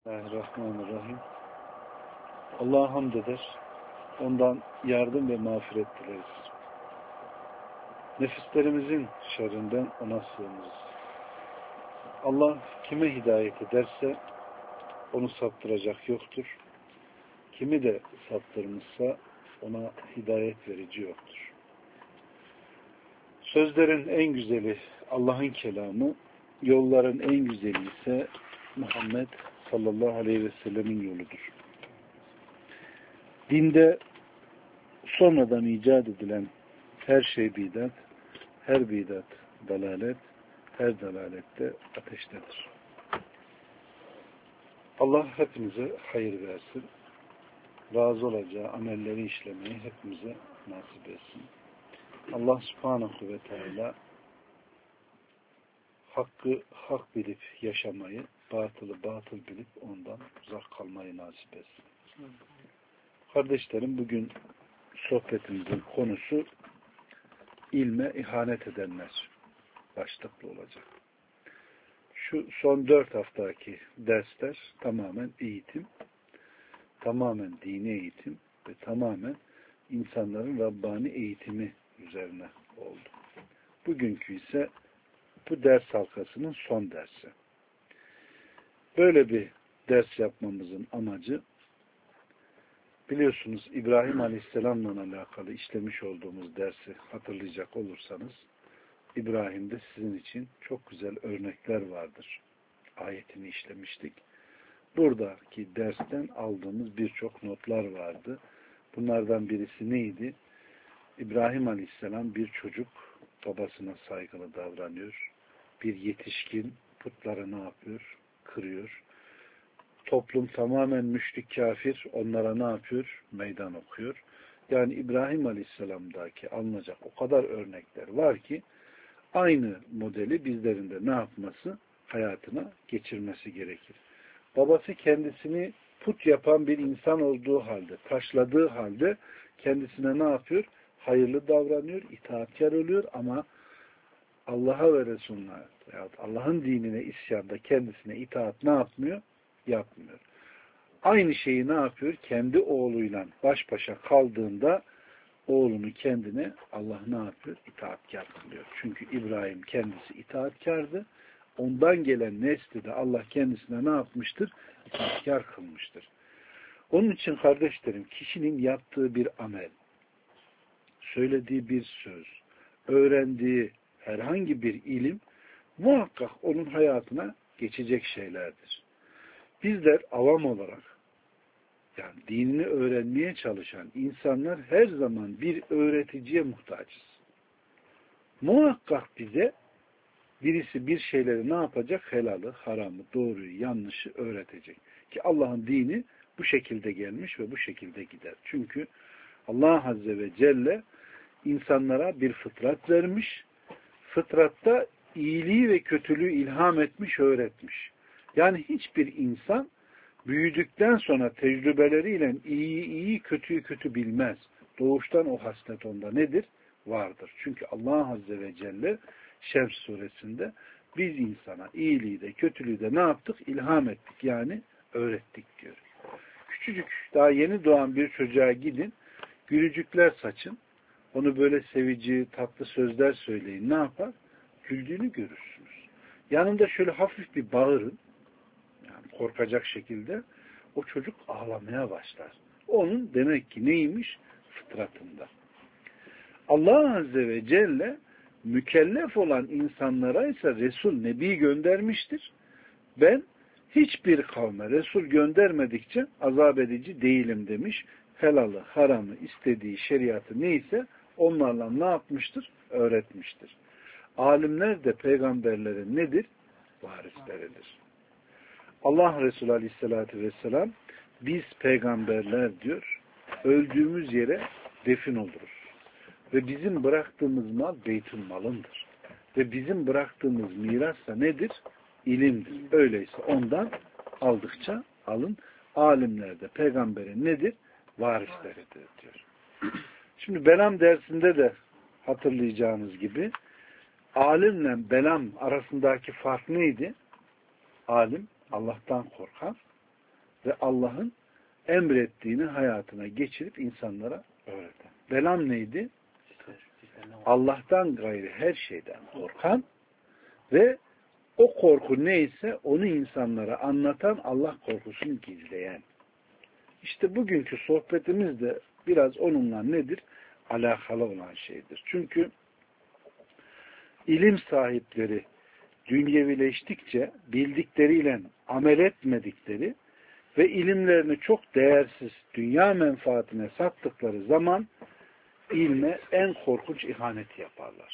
Bismillahirrahmanirrahim. Allah'a hamd eder. Ondan yardım ve mağfiret dileriz. Nefislerimizin şerrinden ona sığınırız. Allah kime hidayet ederse onu saptıracak yoktur. Kimi de saptırmışsa ona hidayet verici yoktur. Sözlerin en güzeli Allah'ın kelamı, yolların en güzeli ise Muhammed sallallahu aleyhi ve sellemin yoludur. Dinde sonradan icat edilen her şey bidat, her bidat dalalet, her dalalette ateştedir. Allah hepimize hayır versin. Razı olacağı amelleri işlemeyi hepimize nasip etsin. Allah subhanahu ve teala hakkı hak bilip yaşamayı, batılı batıl bilip ondan uzak kalmayı nasip etsin. Kardeşlerim, bugün sohbetimizin konusu ilme ihanet edenler başlıklı olacak. Şu son 4 haftaki dersler tamamen eğitim, tamamen dini eğitim ve tamamen insanların Rabbani eğitimi üzerine oldu. Bugünkü ise bu ders halkasının son dersi. Böyle bir ders yapmamızın amacı, biliyorsunuz İbrahim Aleyhisselam'la alakalı işlemiş olduğumuz dersi hatırlayacak olursanız, İbrahim'de sizin için çok güzel örnekler vardır. Ayetini işlemiştik. Buradaki dersten aldığımız birçok notlar vardı. Bunlardan birisi neydi? İbrahim Aleyhisselam bir çocuk, babasına saygılı davranıyor. Bir yetişkin putları ne yapıyor? Kırıyor. Toplum tamamen müşrik kafir, onlara ne yapıyor? Meydan okuyor. Yani İbrahim Aleyhisselam'daki alınacak o kadar örnekler var ki aynı modeli bizlerin de ne yapması? Hayatına geçirmesi gerekir. Babası kendisini put yapan bir insan olduğu halde, taşladığı halde kendisine ne yapıyor? Hayırlı davranıyor, itaatkar oluyor ama Allah'a ve Resulüne veyahut Allah'ın dinine isyanda kendisine itaat ne yapmıyor? Yapmıyor. Aynı şeyi ne yapıyor? Kendi oğluyla baş başa kaldığında oğlunu kendine Allah ne yapıyor? İtaatkar kılıyor. Çünkü İbrahim kendisi itaatkardı. Ondan gelen nesli de Allah kendisine ne yapmıştır? İtaatkar kılmıştır. Onun için kardeşlerim, kişinin yaptığı bir amel, söylediği bir söz, öğrendiği herhangi bir ilim muhakkak onun hayatına geçecek şeylerdir. Bizler avam olarak, yani dinini öğrenmeye çalışan insanlar her zaman bir öğreticiye muhtaçız. Muhakkak bize birisi bir şeyleri ne yapacak? Helalı, haramı, doğruyu, yanlışı öğretecek. Ki Allah'ın dini bu şekilde gelmiş ve bu şekilde gider. Çünkü Allah Azze ve Celle insanlara bir fıtrat vermiş. Fıtratta iyiliği ve kötülüğü ilham etmiş, öğretmiş. Yani hiçbir insan büyüdükten sonra tecrübeleriyle iyiyi iyi, kötüyü kötü bilmez. Doğuştan o haslet onda nedir? Vardır. Çünkü Allah Azze ve Celle Şems suresinde biz insana iyiliği de kötülüğü de ne yaptık? İlham ettik. Yani öğrettik diyor. Küçücük, daha yeni doğan bir çocuğa gidin, gülücükler saçın, onu böyle sevici, tatlı sözler söyleyin. Ne yapar? Güldüğünü görürsünüz. Yanında şöyle hafif bir bağırın, yani korkacak şekilde, o çocuk ağlamaya başlar. Onun demek ki neymiş? Fıtratında. Allah Azze ve Celle mükellef olan insanlara ise Resul, Nebi göndermiştir. Ben hiçbir kavme Resul göndermedikçe azap edici değilim demiş. Helalı, haramı, istediği şeriatı neyse onlarla ne yapmıştır? Öğretmiştir. Alimler de peygamberlerin nedir? Varisleridir. Allah Resulü Aleyhisselatü Vesselam biz peygamberler diyor, öldüğümüz yere defin oluruz. Ve bizim bıraktığımız mal beytül malındır. Ve bizim bıraktığımız miras da nedir? İlimdir. Öyleyse ondan aldıkça alın. Alimler de peygamberin nedir? Varisleridir diyor. Şimdi Belam dersinde de hatırlayacağınız gibi alimle Belam arasındaki fark neydi? Alim Allah'tan korkar, ve Allah'ın emrettiğini hayatına geçirip insanlara öğreten. Velam neydi? Allah'tan gayrı her şeyden korkan ve o korku neyse onu insanlara anlatan, Allah korkusunu gizleyen. İşte bugünkü sohbetimiz de biraz onunla nedir? Alakalı olan şeydir. Çünkü ilim sahipleri dünyevileştikçe bildikleriyle amel etmedikleri ve ilimlerini çok değersiz dünya menfaatine sattıkları zaman ilme en korkunç ihaneti yaparlar.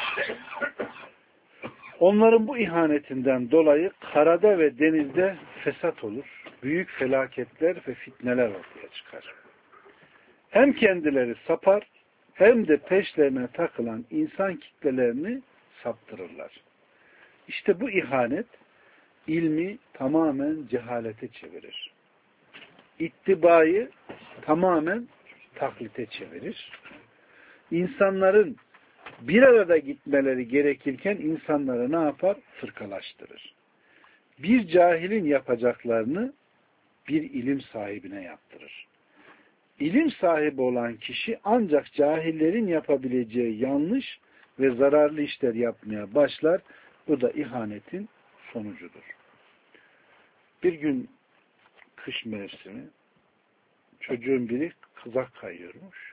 Onların bu ihanetinden dolayı karada ve denizde fesat olur. Büyük felaketler ve fitneler ortaya çıkar. Hem kendileri sapar hem de peşlerine takılan insan kitlelerini saptırırlar. İşte bu ihanet ilmi tamamen cehalete çevirir. İttibayı tamamen taklite çevirir. İnsanların bir arada gitmeleri gerekirken insanları ne yapar? Fırkalaştırır. Bir cahilin yapacaklarını bir ilim sahibine yaptırır. İlim sahibi olan kişi ancak cahillerin yapabileceği yanlış ve zararlı işler yapmaya başlar. Bu da ihanetin sonucudur. Bir gün kış mevsimi çocuğun biri kızak kayıyormuş.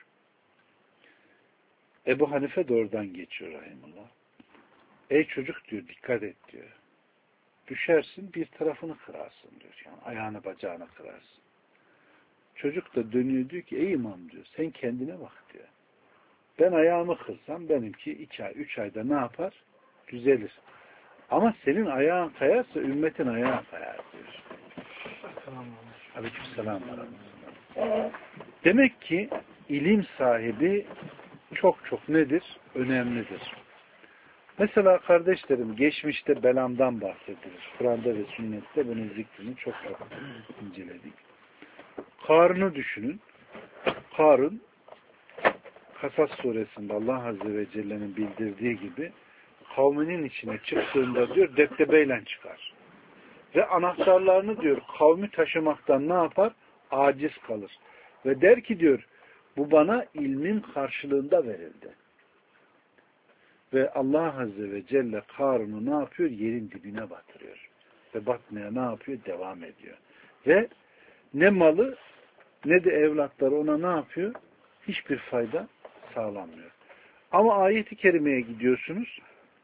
Ebu Hanife de oradan geçiyor rahimullah. Ey çocuk diyor, dikkat et diyor. Düşersin bir tarafını kırarsın diyor. Yani ayağını bacağını kırarsın. Çocuk da dönüyor diyor ki ey imam diyor, sen kendine bak diyor. Ben ayağımı kırsam benimki 2 ay 3 ayda ne yapar? Düzelir. Ama senin ayağın kayarsa ümmetin ayağı kayar diyor. Aleykümselam. Demek ki ilim sahibi çok nedir? Önemlidir. Mesela kardeşlerim geçmişte belamdan bahsedilir. Kur'an'da ve sünnette bunun zikrini çok inceledik. Karun'u düşünün. Karun Kasas suresinde Allah Azze ve Celle'nin bildirdiği gibi kavminin içine çıktığında diyor deptebeyle çıkar. Ve anahtarlarını diyor kavmi taşımaktan ne yapar? Aciz kalır. Ve der ki diyor bu bana ilmin karşılığında verildi. Ve Allah Azze ve Celle Karun'u ne yapıyor? Yerin dibine batırıyor. Ve batmaya ne yapıyor? Devam ediyor. Ve ne malı ne de evlatları ona ne yapıyor? Hiçbir fayda sağlamıyor. Ama ayet-i kerimeye gidiyorsunuz.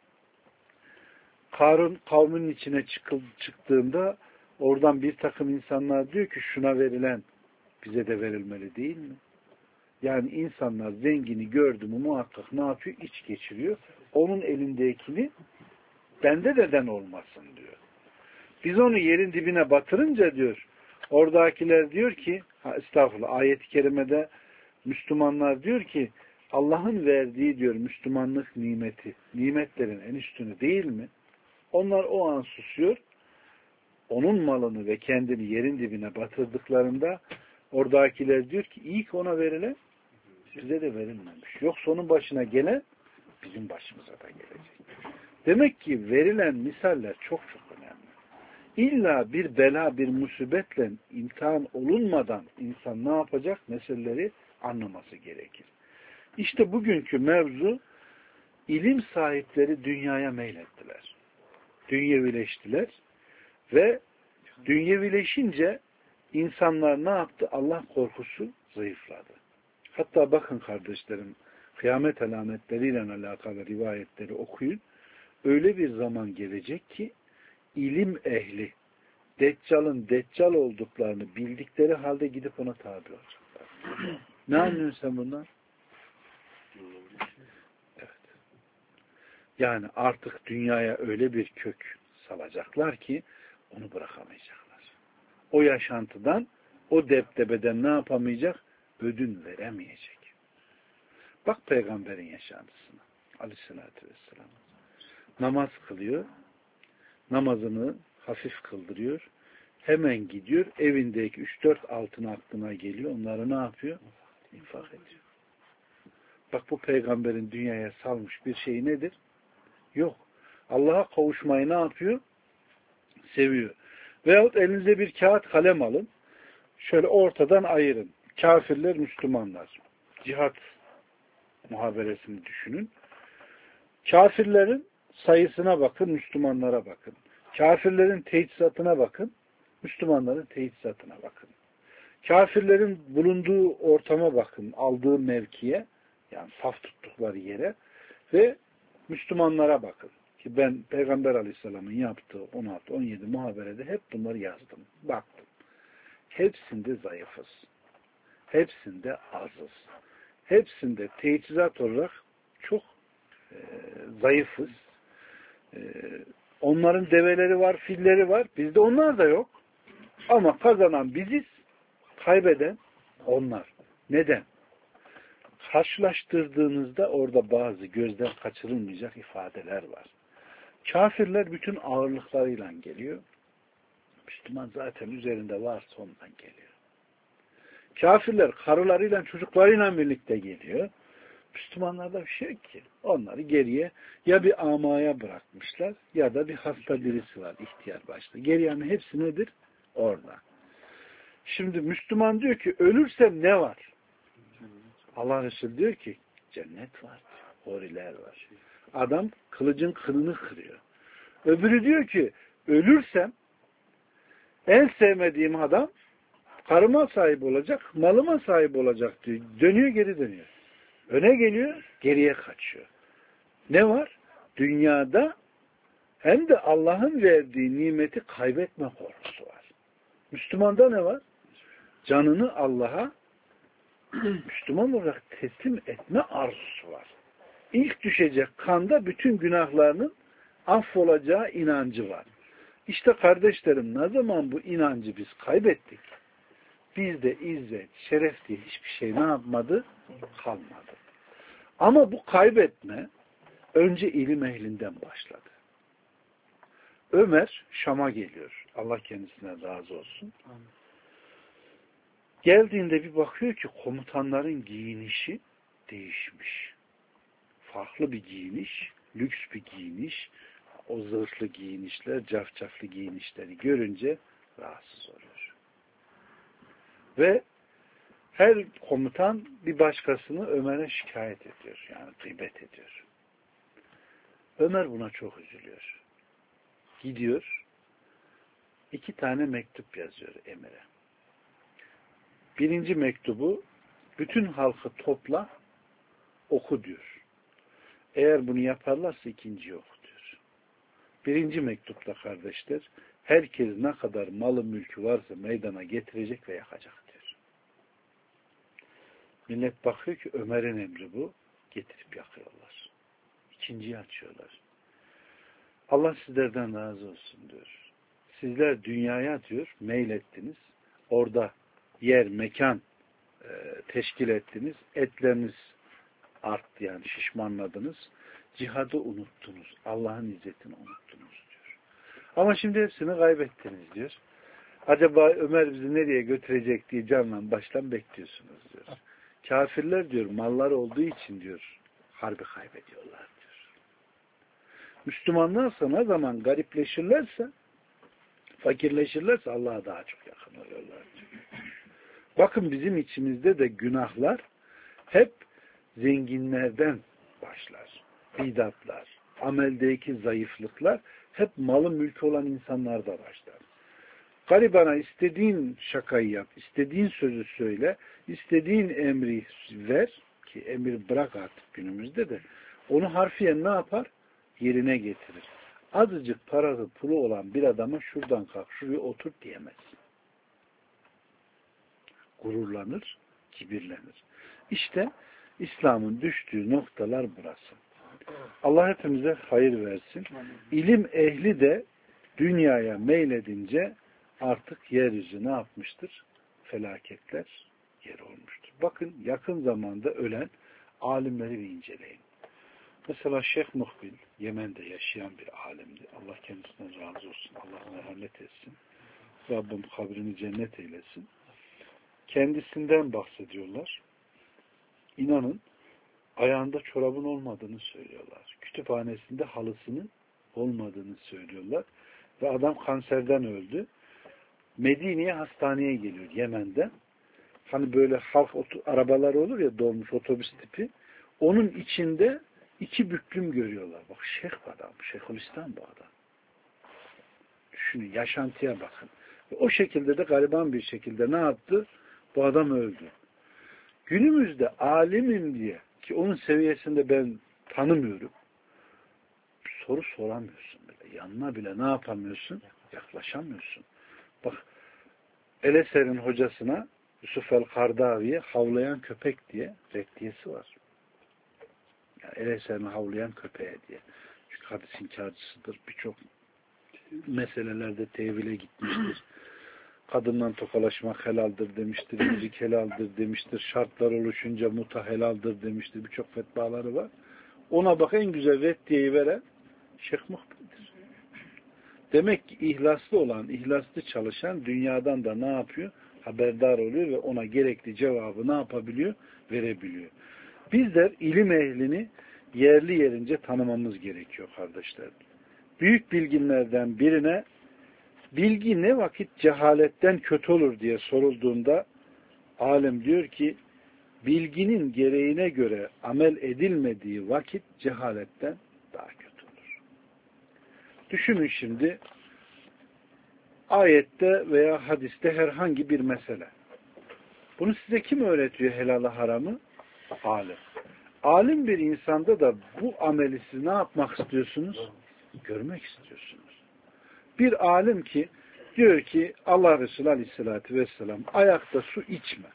Karun kavminin içine çıktığında oradan bir takım insanlar diyor ki şuna verilen bize de verilmeli değil mi? Yani insanlar zengini gördü mü muhakkak ne yapıyor? İç geçiriyor. Onun elindekini bende neden olmasın diyor. Biz onu yerin dibine batırınca diyor oradakiler diyor ki estağfurullah ayet-i kerimede Müslümanlar diyor ki Allah'ın verdiği diyor Müslümanlık nimeti nimetlerin en üstünü değil mi? Onlar o an susuyor. Onun malını ve kendini yerin dibine batırdıklarında oradakiler diyor ki iyi ki ona verilen bize de verilmemiş. Yoksa onun başına gelen bizim başımıza da gelecek. Demek ki verilen misaller çok önemli. İlla bir bela, bir musibetle imtihan olunmadan insan ne yapacak? Meseleleri anlaması gerekir. İşte bugünkü mevzu ilim sahipleri dünyaya meylettiler. Dünyevileştiler ve dünyevileşince insanlar ne yaptı? Allah korkusu zayıfladı. Hatta bakın kardeşlerim kıyamet alametleriyle alakalı rivayetleri okuyun. Öyle bir zaman gelecek ki ilim ehli Deccal'ın Deccal olduklarını bildikleri halde gidip ona tabi olacaklar. Ne anlıyorsun sen bundan? Evet. Yani artık dünyaya öyle bir kök salacaklar ki onu bırakamayacaklar. O yaşantıdan, o deptebeden ne yapamayacak? Ödün veremeyecek. Bak peygamberin yaşantısına. Aleyhissalatü vesselam. Namaz kılıyor. Namazını hafif kıldırıyor. Hemen gidiyor. Evindeki 3-4 altın aklına geliyor. Onları ne yapıyor? İnfak ediyor. Bak bu peygamberin dünyaya salmış bir şey nedir? Yok. Allah'a kavuşmayı ne yapıyor? Seviyor. Veyahut elinize bir kağıt kalem alın. Şöyle ortadan ayırın. Kafirler, Müslümanlar. Cihat muhaberesini düşünün. Kafirlerin sayısına bakın, Müslümanlara bakın. Kafirlerin teçhizatına bakın, Müslümanların teçhizatına bakın. Kafirlerin bulunduğu ortama bakın, aldığı mevkiye, yani saf tuttukları yere ve Müslümanlara bakın. Ki ben Peygamber Aleyhisselam'ın yaptığı 16-17 muhaberede hep bunları yazdım, baktım. Hepsinde zayıfız. Hepsinde azız. Hepsinde teçhizat olarak çok zayıfız. Onların develeri var, filleri var. Bizde onlar da yok. Ama kazanan biziz, kaybeden onlar. Neden? Karşılaştırdığınızda orada bazı gözden kaçırılmayacak ifadeler var. Kafirler bütün ağırlıklarıyla geliyor. Müslüman zaten üzerinde varsa ondan geliyor. Kafirler karılarıyla, çocuklarıyla birlikte geliyor. Müslümanlarda bir şey yok ki. Onları geriye ya bir amaya bırakmışlar ya da bir hasta birisi var ihtiyar başta. Geriyenin hepsi nedir? Orada. Şimdi Müslüman diyor ki ölürsem ne var? Allah Resulü diyor ki cennet var. Horiler var. Adam kılıcın kılını kırıyor. Öbürü diyor ki ölürsem en sevmediğim adam karıma sahip olacak, malıma sahip olacak diyor. Dönüyor, geri dönüyor. Öne geliyor, geriye kaçıyor. Ne var? Dünyada hem de Allah'ın verdiği nimeti kaybetme korkusu var. Müslümanda ne var? Canını Allah'a Müslüman olarak teslim etme arzusu var. İlk düşecek kanda bütün günahlarının affolacağı inancı var. İşte kardeşlerim, ne zaman bu inancı biz kaybettik? Bizde izzet, şeref diye hiçbir şey ne yapmadı? Kalmadı. Ama bu kaybetme önce ilim ehlinden başladı. Ömer Şam'a geliyor. Allah kendisine razı olsun. Geldiğinde bir bakıyor ki komutanların giyinişi değişmiş. Farklı bir giyiniş, lüks bir giyiniş, o zırhlı giyinişler, cafcaflı giyinişleri görünce rahatsız oluyor. Ve her komutan bir başkasını Ömer'e şikayet ediyor. Yani gıybet ediyor. Ömer buna çok üzülüyor. Gidiyor, 2 tane mektup yazıyor Emir'e. Birinci mektubu bütün halkı topla, oku diyor. Eğer bunu yaparlarsa ikinci oku diyor. Birinci mektupta kardeşler, herkes ne kadar malı mülkü varsa meydana getirecek ve yakacak diyor. Millet bakıyor ki Ömer'in emri bu, getirip yakıyorlar. İkinciyi açıyorlar. Allah sizlerden razı olsun diyor. Sizler dünyaya diyor meylettiniz. Orada yer, mekan teşkil ettiniz. Etleriniz arttı yani şişmanladınız. Cihadı unuttunuz. Allah'ın izzetini unuttunuz diyor. Ama şimdi hepsini kaybettiniz diyor. Acaba Ömer bizi nereye götürecek diye canla baştan bekliyorsunuz diyor. Kafirler diyor mallar olduğu için diyor harbi kaybediyorlar diyor. Müslümanlar ne zaman garipleşirlerse, fakirleşirlerse Allah'a daha çok yakın oluyorlar diyor. Bakın bizim içimizde de günahlar hep zenginlerden başlar. Bidatlar, ameldeki zayıflıklar hep malı mülkü olan insanlarda başlar. Garibana istediğin şakayı yap, istediğin sözü söyle, istediğin emri ver ki emir bırak artık günümüzde de onu harfiyen ne yapar? Yerine getirir. Azıcık parası pulu olan bir adama şuradan kalk, şuraya otur diyemez. Gururlanır, kibirlenir. İşte İslam'ın düştüğü noktalar burası. Allah hepimize hayır versin. İlim ehli de dünyaya meyledince artık yeryüzü ne yapmıştır? Felaketler yer olmuştur. Bakın yakın zamanda ölen alimleri bir inceleyin. Mesela Şeyh Muhbil, Yemen'de yaşayan bir alimdi. Allah kendisinden razı olsun. Allah merhamet etsin. Rabbim kabrini cennet eylesin. Kendisinden bahsediyorlar. İnanın ayağında çorabın olmadığını söylüyorlar. Kütüphanesinde halısının olmadığını söylüyorlar. Ve adam kanserden öldü. Medine'ye hastaneye geliyor Yemen'de. Hani böyle halk arabaları olur ya, dolmuş otobüs tipi. Onun içinde 2 büklüm görüyorlar. Bak şeyh adam, Şeyhülislam bu adam. Düşünün, yaşantıya bakın. O şekilde de gariban bir şekilde ne yaptı? Bu adam öldü. Günümüzde alimim diye, ki onun seviyesinde ben tanımıyorum, soru soramıyorsun bile. Yanına bile ne yapamıyorsun? Yaklaşamıyorsun. Bak, El-Eser'in hocasına Yusuf el-Kardavi'ye havlayan köpek diye reddiyesi var. Yani El-Eser'in havlayan köpeğe diye. Çünkü hadis inkarcısıdır. Birçok meselelerde tevhile gitmiştir. Kadından tokalaşmak helaldir demiştir. Müzik helaldir demiştir. Şartlar oluşunca muta helaldir demiştir. Birçok fetvaları var. Ona bak, en güzel reddiyeyi veren Şeyh Muhbir'dir. Demek ki ihlaslı olan, ihlaslı çalışan dünyadan da ne yapıyor? Haberdar oluyor ve ona gerekli cevabı ne yapabiliyor? Verebiliyor. Bizler ilim ehlini yerli yerince tanımamız gerekiyor kardeşler. Büyük bilginlerden birine bilgi ne vakit cehaletten kötü olur diye sorulduğunda alim diyor ki bilginin gereğine göre amel edilmediği vakit cehaletten daha kötü olur. Düşünün şimdi, ayette veya hadiste herhangi bir mesele. Bunu size kim öğretiyor, helalı haramı? Alim. Alim bir insanda da bu ameli siz ne yapmak istiyorsunuz? Görmek istiyorsunuz. Bir alim ki diyor ki Allah Resulü Aleyhisselatü Vesselam ayakta su içme.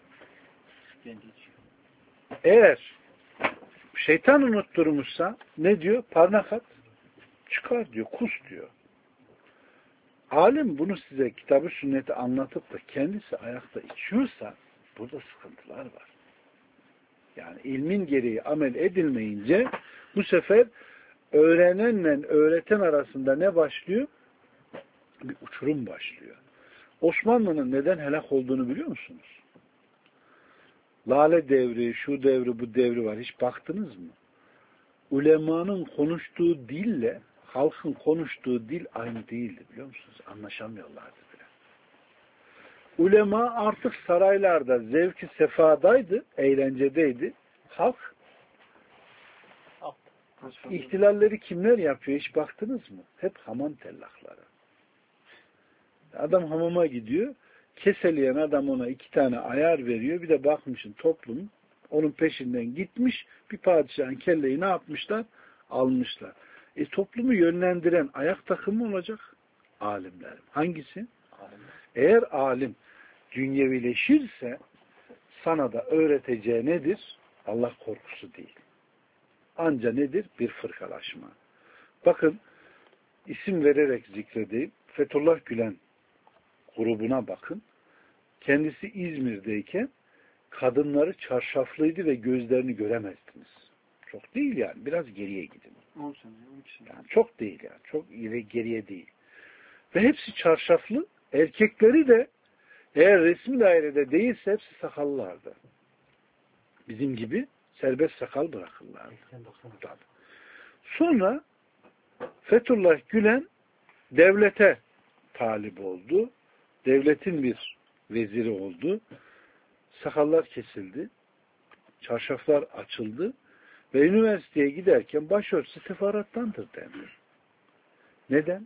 Eğer şeytan unutturmuşsa ne diyor? Parmak at. Çıkar diyor. Kus diyor. Alim bunu size kitabı sünneti anlatıp da kendisi ayakta içiyorsa burada sıkıntılar var. Yani ilmin gereği amel edilmeyince bu sefer öğrenenle öğreten arasında ne başlıyor? Bir uçurum başlıyor. Osmanlı'nın neden helak olduğunu biliyor musunuz? Lale devri, şu devri, bu devri var. Hiç baktınız mı? Ulemanın konuştuğu dille halkın konuştuğu dil aynı değildi, biliyor musunuz? Anlaşamıyorlardı bile. Ulema artık saraylarda zevki sefadaydı, eğlencedeydi. Halk ihtilalleri kimler yapıyor? Hiç baktınız mı? Hep hamam tellakları. Adam hamama gidiyor, keseleyen adam ona 2 tane ayar veriyor. Bir de bakmışsın toplum onun peşinden gitmiş, bir padişahın kelleyi ne yapmışlar? Almışlar. Toplumu yönlendiren ayak takımı olacak alimler. Hangisi? Alimler. Eğer alim dünyevileşirse sana da öğreteceği nedir? Allah korkusu değil. Anca nedir? Bir fırkalaşma. Bakın, isim vererek zikredeyim. Fethullah Gülen grubuna bakın. Kendisi İzmir'deyken kadınları çarşaflıydı ve gözlerini göremezdiniz. Çok değil yani. Biraz geriye gidin. Yani çok değil yani. Çok geriye değil. Ve hepsi çarşaflı. Erkekleri de eğer resmi dairede değilse hepsi sakallılardı. Bizim gibi serbest sakal bırakırlardı. Sonra Fethullah Gülen devlete talip oldu. Devletin bir veziri oldu. Sakallar kesildi. Çarşaflar açıldı. Ve üniversiteye giderken başörtüsü sefarattandır denir. Neden?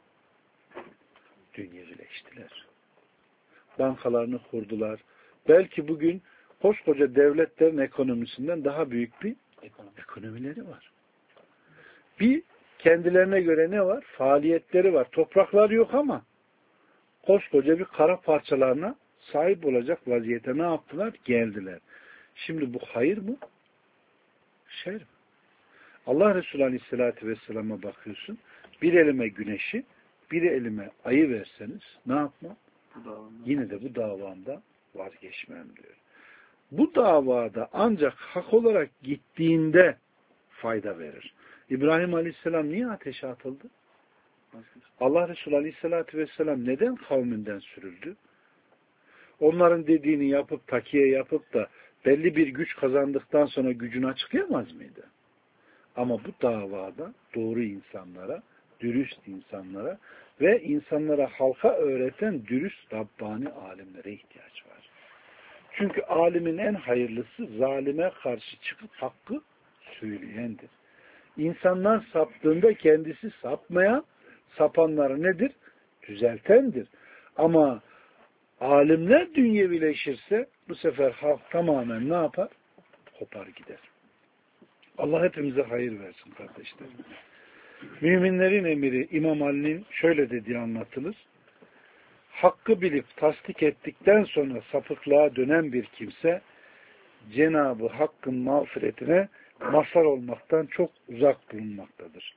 Dünyevileştiler. Bankalarını kurdular. Belki bugün koskoca devletlerin ekonomisinden daha büyük bir ekonomileri var. Bir kendilerine göre ne var? Faaliyetleri var. Topraklar yok ama koskoca bir kara parçalarına sahip olacak vaziyete ne yaptılar? Geldiler. Şimdi bu hayır mı? Şer mi? Allah Resulü Aleyhisselatü Vesselam'a bakıyorsun. Bir elime güneşi, bir elime ayı verseniz ne yapmam? Yine de bu davamda vazgeçmem diyor. Bu davada ancak hak olarak gittiğinde fayda verir. İbrahim Aleyhisselam niye ateşe atıldı? Allah Resulü Aleyhisselatü Vesselam neden kavminden sürüldü? Onların dediğini yapıp, takiye yapıp da belli bir güç kazandıktan sonra gücünü açıklayamaz mıydı? Ama bu davada doğru insanlara, dürüst insanlara ve insanlara halka öğreten dürüst Rabbani alimlere ihtiyaç var. Çünkü alimin en hayırlısı zalime karşı çıkıp hakkı söyleyendir. İnsanlar saptığında kendisi sapmayan, sapanları nedir? Düzeltendir. Ama alimler dünyevileşirse bu sefer halk tamamen ne yapar? Kopar gider. Allah hepimize hayır versin kardeşlerim. Müminlerin emiri İmam Ali'nin şöyle dediği anlatılır. Hakkı bilip tasdik ettikten sonra sapıklığa dönen bir kimse Cenab-ı Hakk'ın mağfiretine mazhar olmaktan çok uzak bulunmaktadır.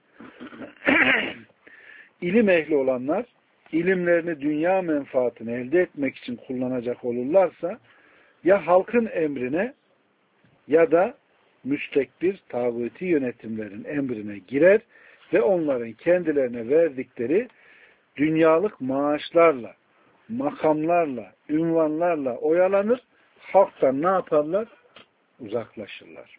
İlim ehli olanlar ilimlerini dünya menfaatini elde etmek için kullanacak olurlarsa ya halkın emrine ya da müstekbir tağuti yönetimlerin emrine girer ve onların kendilerine verdikleri dünyalık maaşlarla, makamlarla, ünvanlarla oyalanır, halktan ne yaparlar? Uzaklaşırlar.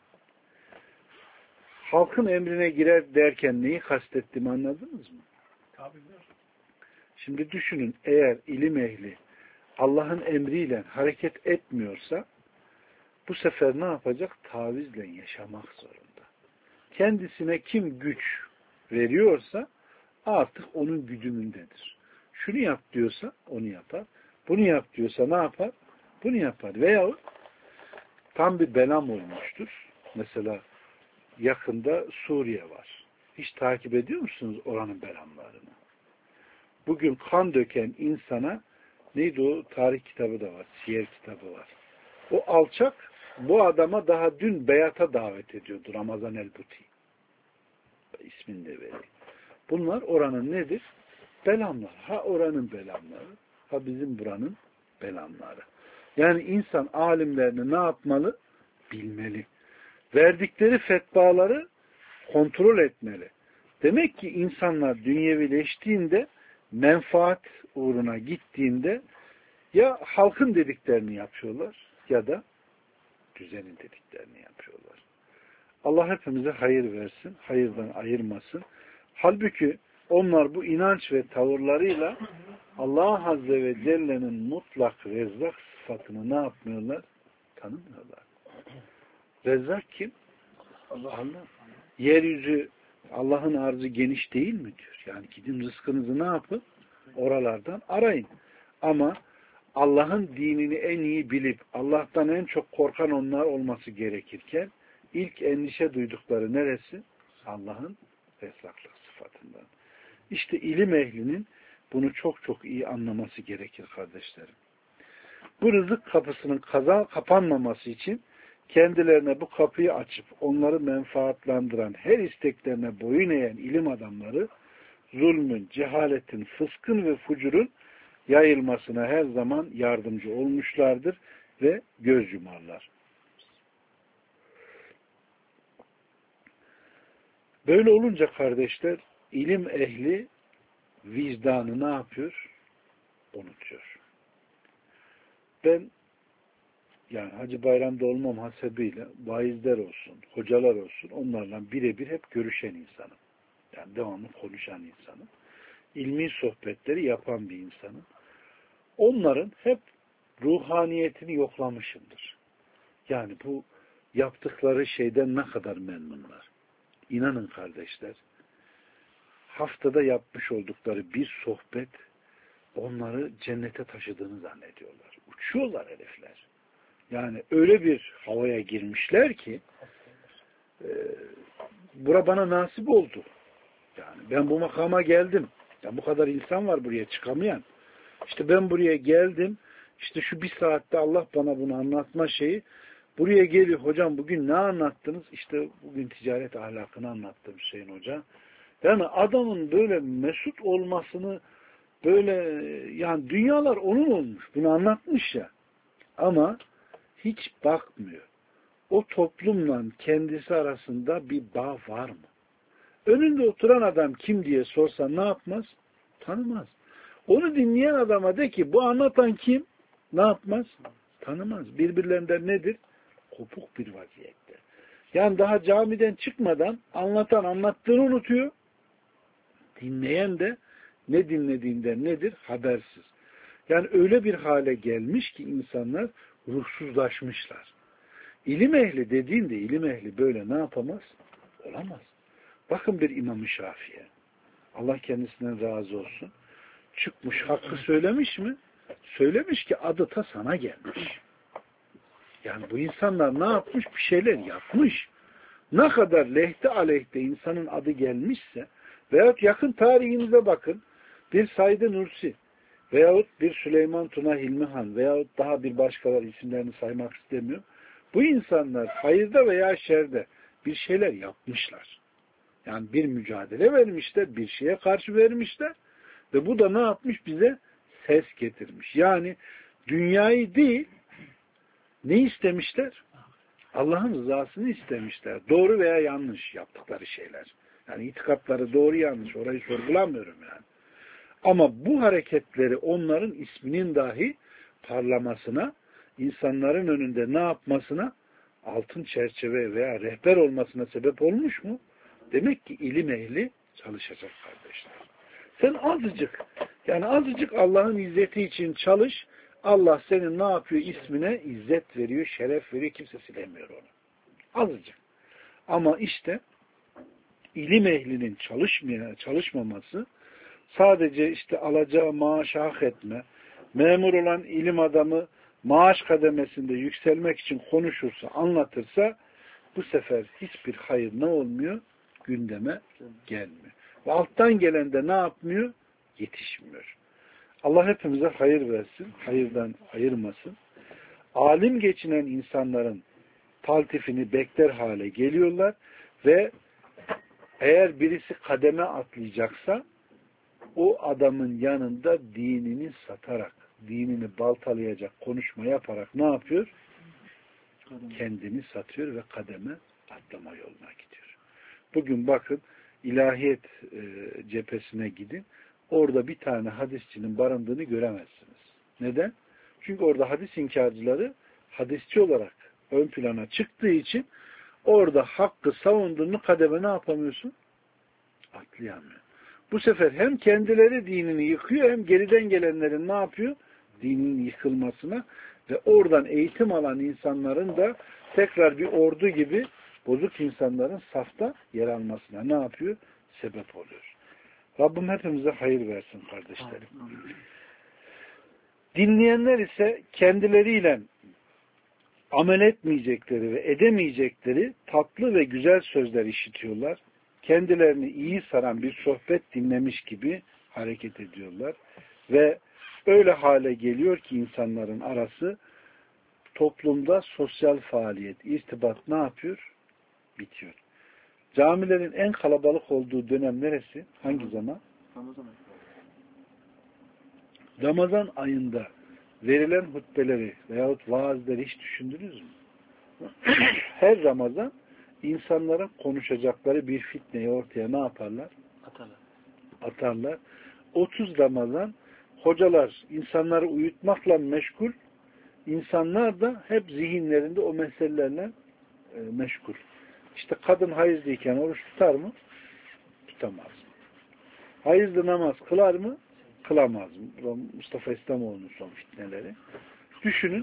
Halkın emrine girer derken neyi kastettiğimi anladınız mı? Tabii. Şimdi düşünün, eğer ilim ehli Allah'ın emriyle hareket etmiyorsa bu sefer ne yapacak? Tavizle yaşamak zorunda. Kendisine kim güç veriyorsa artık onun güdümündedir. Şunu yap diyorsa onu yapar. Bunu yap diyorsa ne yapar? Bunu yapar. Veyahut tam bir belam olmuştur. Mesela yakında Suriye var. Hiç takip ediyor musunuz oranın belamlarını? Bugün kan döken insana neydi o? Tarih kitabı da var. Siyer kitabı var. O alçak bu adama daha dün beyata davet ediyordu. Ramazan el-Buti. İsmini de vereyim. Bunlar oranın nedir? Belamlar. Ha oranın belamları, ha bizim buranın belamları. Yani insan alimlerini ne yapmalı? Bilmeli. Verdikleri fetvaları kontrol etmeli. Demek ki insanlar dünyevileştiğinde, menfaat uğruna gittiğinde ya halkın dediklerini yapıyorlar ya da düzenin dediklerini yapıyorlar. Allah hepimize hayır versin, hayırdan ayırmasın. Halbuki onlar bu inanç ve tavırlarıyla Allah Azze ve Celle'nin mutlak rezzak sıfatını ne yapmıyorlar? Tanımıyorlar. Rezzak kim? Allah. Yeryüzü Allah'ın arzı geniş değil mi diyor. Yani gidin rızkınızı ne yapın? Oralardan arayın. Ama Allah'ın dinini en iyi bilip Allah'tan en çok korkan onlar olması gerekirken ilk endişe duydukları neresi? Allah'ın rezzaklık sıfatından. İşte ilim ehlinin bunu çok çok iyi anlaması gerekir kardeşlerim. Bu rızık kapısının kapanmaması için kendilerine bu kapıyı açıp onları menfaatlandıran, her isteklerine boyun eğen ilim adamları zulmün, cehaletin, fıskın ve fucurun yayılmasına her zaman yardımcı olmuşlardır ve göz yumarlar. Böyle olunca kardeşler, ilim ehli vicdanı ne yapıyor? Unutuyor. Ben yani Hacı Bayram'da olmam hasebiyle vaizler olsun, hocalar olsun onlarla birebir hep görüşen insanım. Yani devamlı konuşan insanım. İlmi sohbetleri yapan bir insanım. Onların hep ruhaniyetini yoklamışımdır. Yani bu yaptıkları şeyden ne kadar memnunlar. İnanın kardeşler, haftada yapmış oldukları bir sohbet onları cennete taşıdığını zannediyorlar. Uçuyorlar herifler. Yani öyle bir havaya girmişler ki bura bana nasip oldu. Yani ben bu makama geldim. Ya bu kadar insan var buraya çıkamayan. İşte ben buraya geldim. İşte şu bir saatte Allah bana bunu anlatma şeyi. Buraya geliyor. Hocam bugün ne anlattınız? İşte bugün ticaret ahlakını anlattım Hüseyin Hoca. Yani adamın böyle mesut olmasını böyle yani dünyalar onun olmuş. Bunu anlatmış ya. Ama hiç bakmıyor. O toplumla kendisi arasında bir bağ var mı? Önünde oturan adam kim diye sorsa ne yapmaz? Tanımaz. Onu dinleyen adama de ki bu anlatan kim? Ne yapmaz? Tanımaz. Birbirlerinden nedir? Kopuk bir vaziyette. Yani daha camiden çıkmadan anlatan anlattığını unutuyor. Dinleyen de ne dinlediğinden nedir? Habersiz. Yani öyle bir hale gelmiş ki insanlar ruhsuzlaşmışlar. İlim ehli dediğinde ilim ehli böyle ne yapamaz? Olamaz. Bakın bir İmam-ı Şafii'ye. Allah kendisinden razı olsun. Çıkmış hakkı söylemiş mi? Söylemiş ki adı ta sana gelmiş. Yani bu insanlar ne yapmış? Bir şeyler yapmış. Ne kadar lehte aleyhte insanın adı gelmişse veyahut yakın tarihimize bakın bir Said Nursi veyahut bir Süleyman Tuna Hilmihan veyahut daha bir başkaları isimlerini saymak istemiyorum. Bu insanlar hayırda veya şerde bir şeyler yapmışlar. Yani bir mücadele vermişler, bir şeye karşı vermişler ve bu da ne yapmış? Bize ses getirmiş. Yani dünyayı değil, ne istemişler? Allah'ın rızasını istemişler. Doğru veya yanlış yaptıkları şeyler. Yani itikatları doğru yanlış. Orayı sorgulamıyorum yani. Ama bu hareketleri onların isminin dahi parlamasına, insanların önünde ne yapmasına, altın çerçeve veya rehber olmasına sebep olmuş mu? Demek ki ilim ehli çalışacak kardeşler. Sen azıcık Allah'ın izzeti için çalış. Allah senin ne yapıyor? İsmine izzet veriyor, şeref veriyor. Kimse silemiyor onu. Azıcık. Ama işte ilim ehlinin çalışmaması sadece işte alacağı maaşı hak etme, memur olan ilim adamı maaş kademesinde yükselmek için konuşursa, anlatırsa bu sefer hiçbir hayır ne olmuyor? Gündeme gelmiyor. Ve alttan gelen de ne yapmıyor? Yetişmiyor. Allah hepimize hayır versin, hayırdan ayırmasın. Alim geçinen insanların taltifini bekler hale geliyorlar ve eğer birisi kademe atlayacaksa o adamın yanında dinini satarak, dinini baltalayacak konuşma yaparak ne yapıyor? Kendini satıyor ve kademe atlama yoluna gidiyor. Bugün bakın ilahiyet cephesine gidin. Orada bir tane hadisçinin barındığını göremezsiniz. Neden? Çünkü orada hadis inkarcıları hadisçi olarak ön plana çıktığı için orada hakkı savunduğunu kademe ne yapamıyorsun? Atlayamıyor. Bu sefer hem kendileri dinini yıkıyor hem geriden gelenlerin ne yapıyor? Dininin yıkılmasına ve oradan eğitim alan insanların da tekrar bir ordu gibi bozuk insanların safta yer almasına ne yapıyor? Sebep oluyor. Rabbim hepimize hayır versin kardeşlerim. Dinleyenler ise kendileriyle amel etmeyecekleri ve edemeyecekleri tatlı ve güzel sözler işitiyorlar. Kendilerini iyi saran bir sohbet dinlemiş gibi hareket ediyorlar. Ve öyle hale geliyor ki insanların arası toplumda sosyal faaliyet, irtibat ne yapıyor? Bitiyor. Camilerin en kalabalık olduğu dönem neresi? Hangi zaman? Ramazan ayında verilen hutbeleri veyahut vaazları hiç düşündünüz mü? Her Ramazan insanların konuşacakları bir fitneyi ortaya ne yaparlar? Atarlar. 30 Ramazan hocalar insanları uyutmakla meşgul, insanlar da hep zihinlerinde o meselelerle meşgul. İşte kadın hayızlıyken oruç tutar mı? Tutamaz. Hayızlı namaz kılar mı? Kılamaz mı? Mustafa İslamoğlu'nun son fitneleri. Düşünün.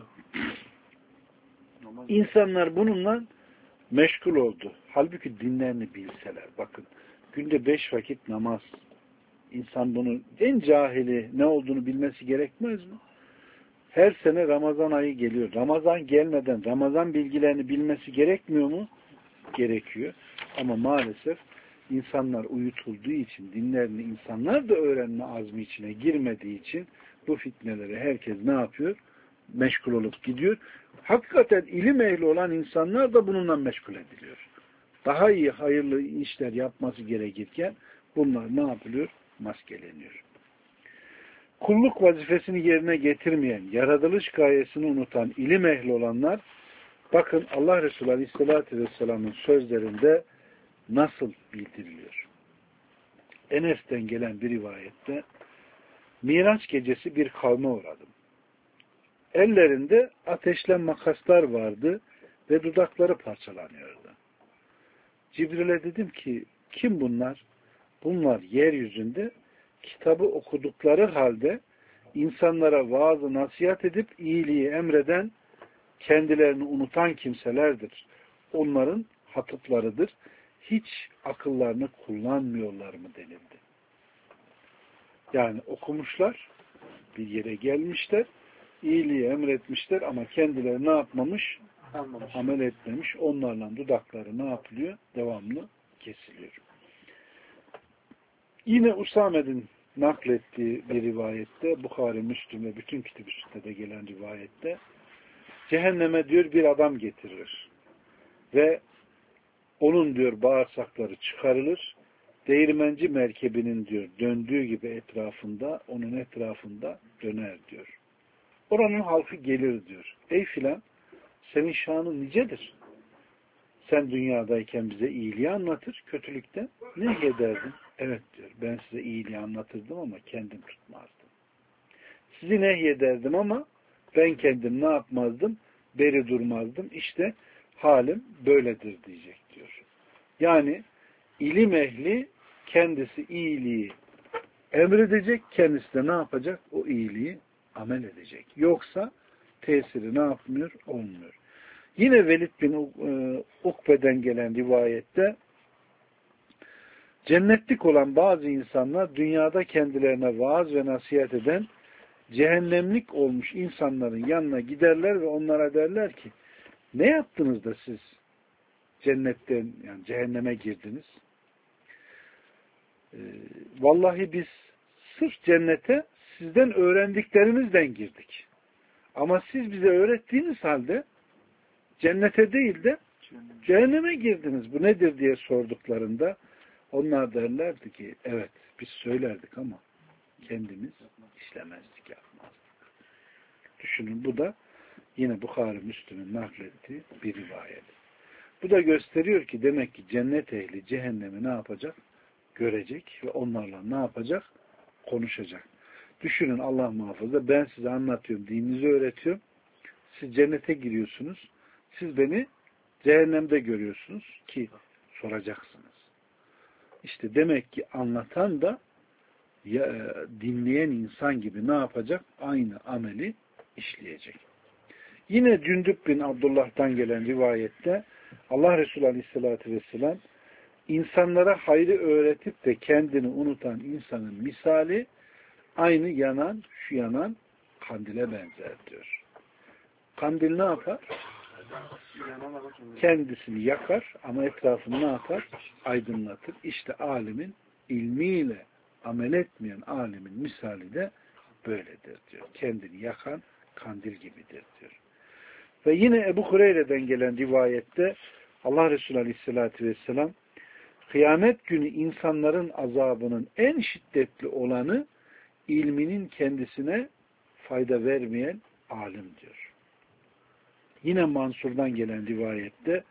İnsanlar bununla meşgul oldu. Halbuki dinlerini bilseler. Bakın günde 5 vakit namaz. İnsan bunun en cahili ne olduğunu bilmesi gerekmez mi? Her sene Ramazan ayı geliyor. Ramazan gelmeden Ramazan bilgilerini bilmesi gerekmiyor mu? Gerekiyor. Ama maalesef insanlar uyutulduğu için, dinlerini insanlar da öğrenme azmi içine girmediği için bu fitneleri herkes ne yapıyor? Meşgul olup gidiyor. Hakikaten ilim ehli olan insanlar da bununla meşgul ediliyor. Daha iyi, hayırlı işler yapması gerekirken bunlar ne yapılıyor? Maskeleniyor. Kulluk vazifesini yerine getirmeyen, yaratılış gayesini unutan ilim ehli olanlar, bakın Allah Resulü Aleyhisselatü Vesselam'ın sözlerinde nasıl bildiriliyor? Enes'ten gelen bir rivayette Miraç gecesi bir kavme uğradım. Ellerinde ateşle makaslar vardı ve dudakları parçalanıyordu. Cibril'e dedim ki kim bunlar? Bunlar yeryüzünde kitabı okudukları halde insanlara vaazı nasihat edip iyiliği emreden, kendilerini unutan kimselerdir. Onların hatıplarıdır. Hiç akıllarını kullanmıyorlar mı denildi. Yani okumuşlar, bir yere gelmişler, iyiliği emretmişler ama kendileri ne yapmamış? Amel etmemiş. Onlarla dudakları ne yapılıyor? Devamlı kesiliyor. Yine Usame'nin naklettiği bir rivayette, Bukhari, Müslüm ve bütün kitap üstünde de gelen rivayette, cehenneme diyor bir adam getirilir. Ve onun diyor bağırsakları çıkarılır. Değirmenci merkebinin diyor döndüğü gibi etrafında, onun etrafında döner diyor. Oranın halkı gelir diyor. Ey filan, senin şanın nicedir. Sen dünyadayken bize iyiliği anlatır, kötülükten nehyederdin. Evet diyor, ben size iyiliği anlatırdım ama kendim tutmazdım. Sizi nehyederdim ama ben kendim ne yapmazdım? Beri durmazdım. İşte halim böyledir diyecek diyor. Yani ilim ehli kendisi iyiliği emredecek, kendisi de ne yapacak? O iyiliği amel edecek. Yoksa tesiri ne yapmıyor? Olmuyor. Yine Velid bin Ukbe'den gelen rivayette cennetlik olan bazı insanlar dünyada kendilerine vaaz ve nasihat eden cehennemlik olmuş insanların yanına giderler ve onlara derler ki ne yaptınız da siz cennetten yani cehenneme girdiniz? Vallahi biz sırf cennete sizden öğrendiklerimizden girdik. Ama siz bize öğrettiğiniz halde cennete değil de cehenneme girdiniz. Bu nedir diye sorduklarında onlar derlerdi ki evet biz söylerdik ama kendimiz işlemezdik, yapmazdık. Düşünün bu da yine Bukhari Müslüm'ün naklettiği bir rivayet. Bu da gösteriyor ki demek ki cennet ehli cehennemi ne yapacak? Görecek ve onlarla ne yapacak? Konuşacak. Düşünün Allah muhafaza ben size anlatıyorum, dininizi öğretiyorum. Siz cennete giriyorsunuz. Siz beni cehennemde görüyorsunuz ki soracaksınız. İşte demek ki anlatan da dinleyen insan gibi ne yapacak? Aynı ameli işleyecek. Yine Cündüb bin Abdullah'tan gelen rivayette Allah Resulü Aleyhisselatü Vesselam insanlara hayrı öğretip de kendini unutan insanın misali aynı şu yanan kandile benzer diyor. Kandil ne yapar? Kendisini yakar ama etrafını ne yapar? Aydınlatır. İşte alimin ilmiyle amel etmeyen alimin misali de böyledir diyor. Kendini yakan kandil gibidir diyor. Ve yine Ebu Hureyre'den gelen rivayette Allah Resulü Aleyhisselatü Vesselam kıyamet günü insanların azabının en şiddetli olanı ilminin kendisine fayda vermeyen alim diyor. Yine Mansur'dan gelen rivayette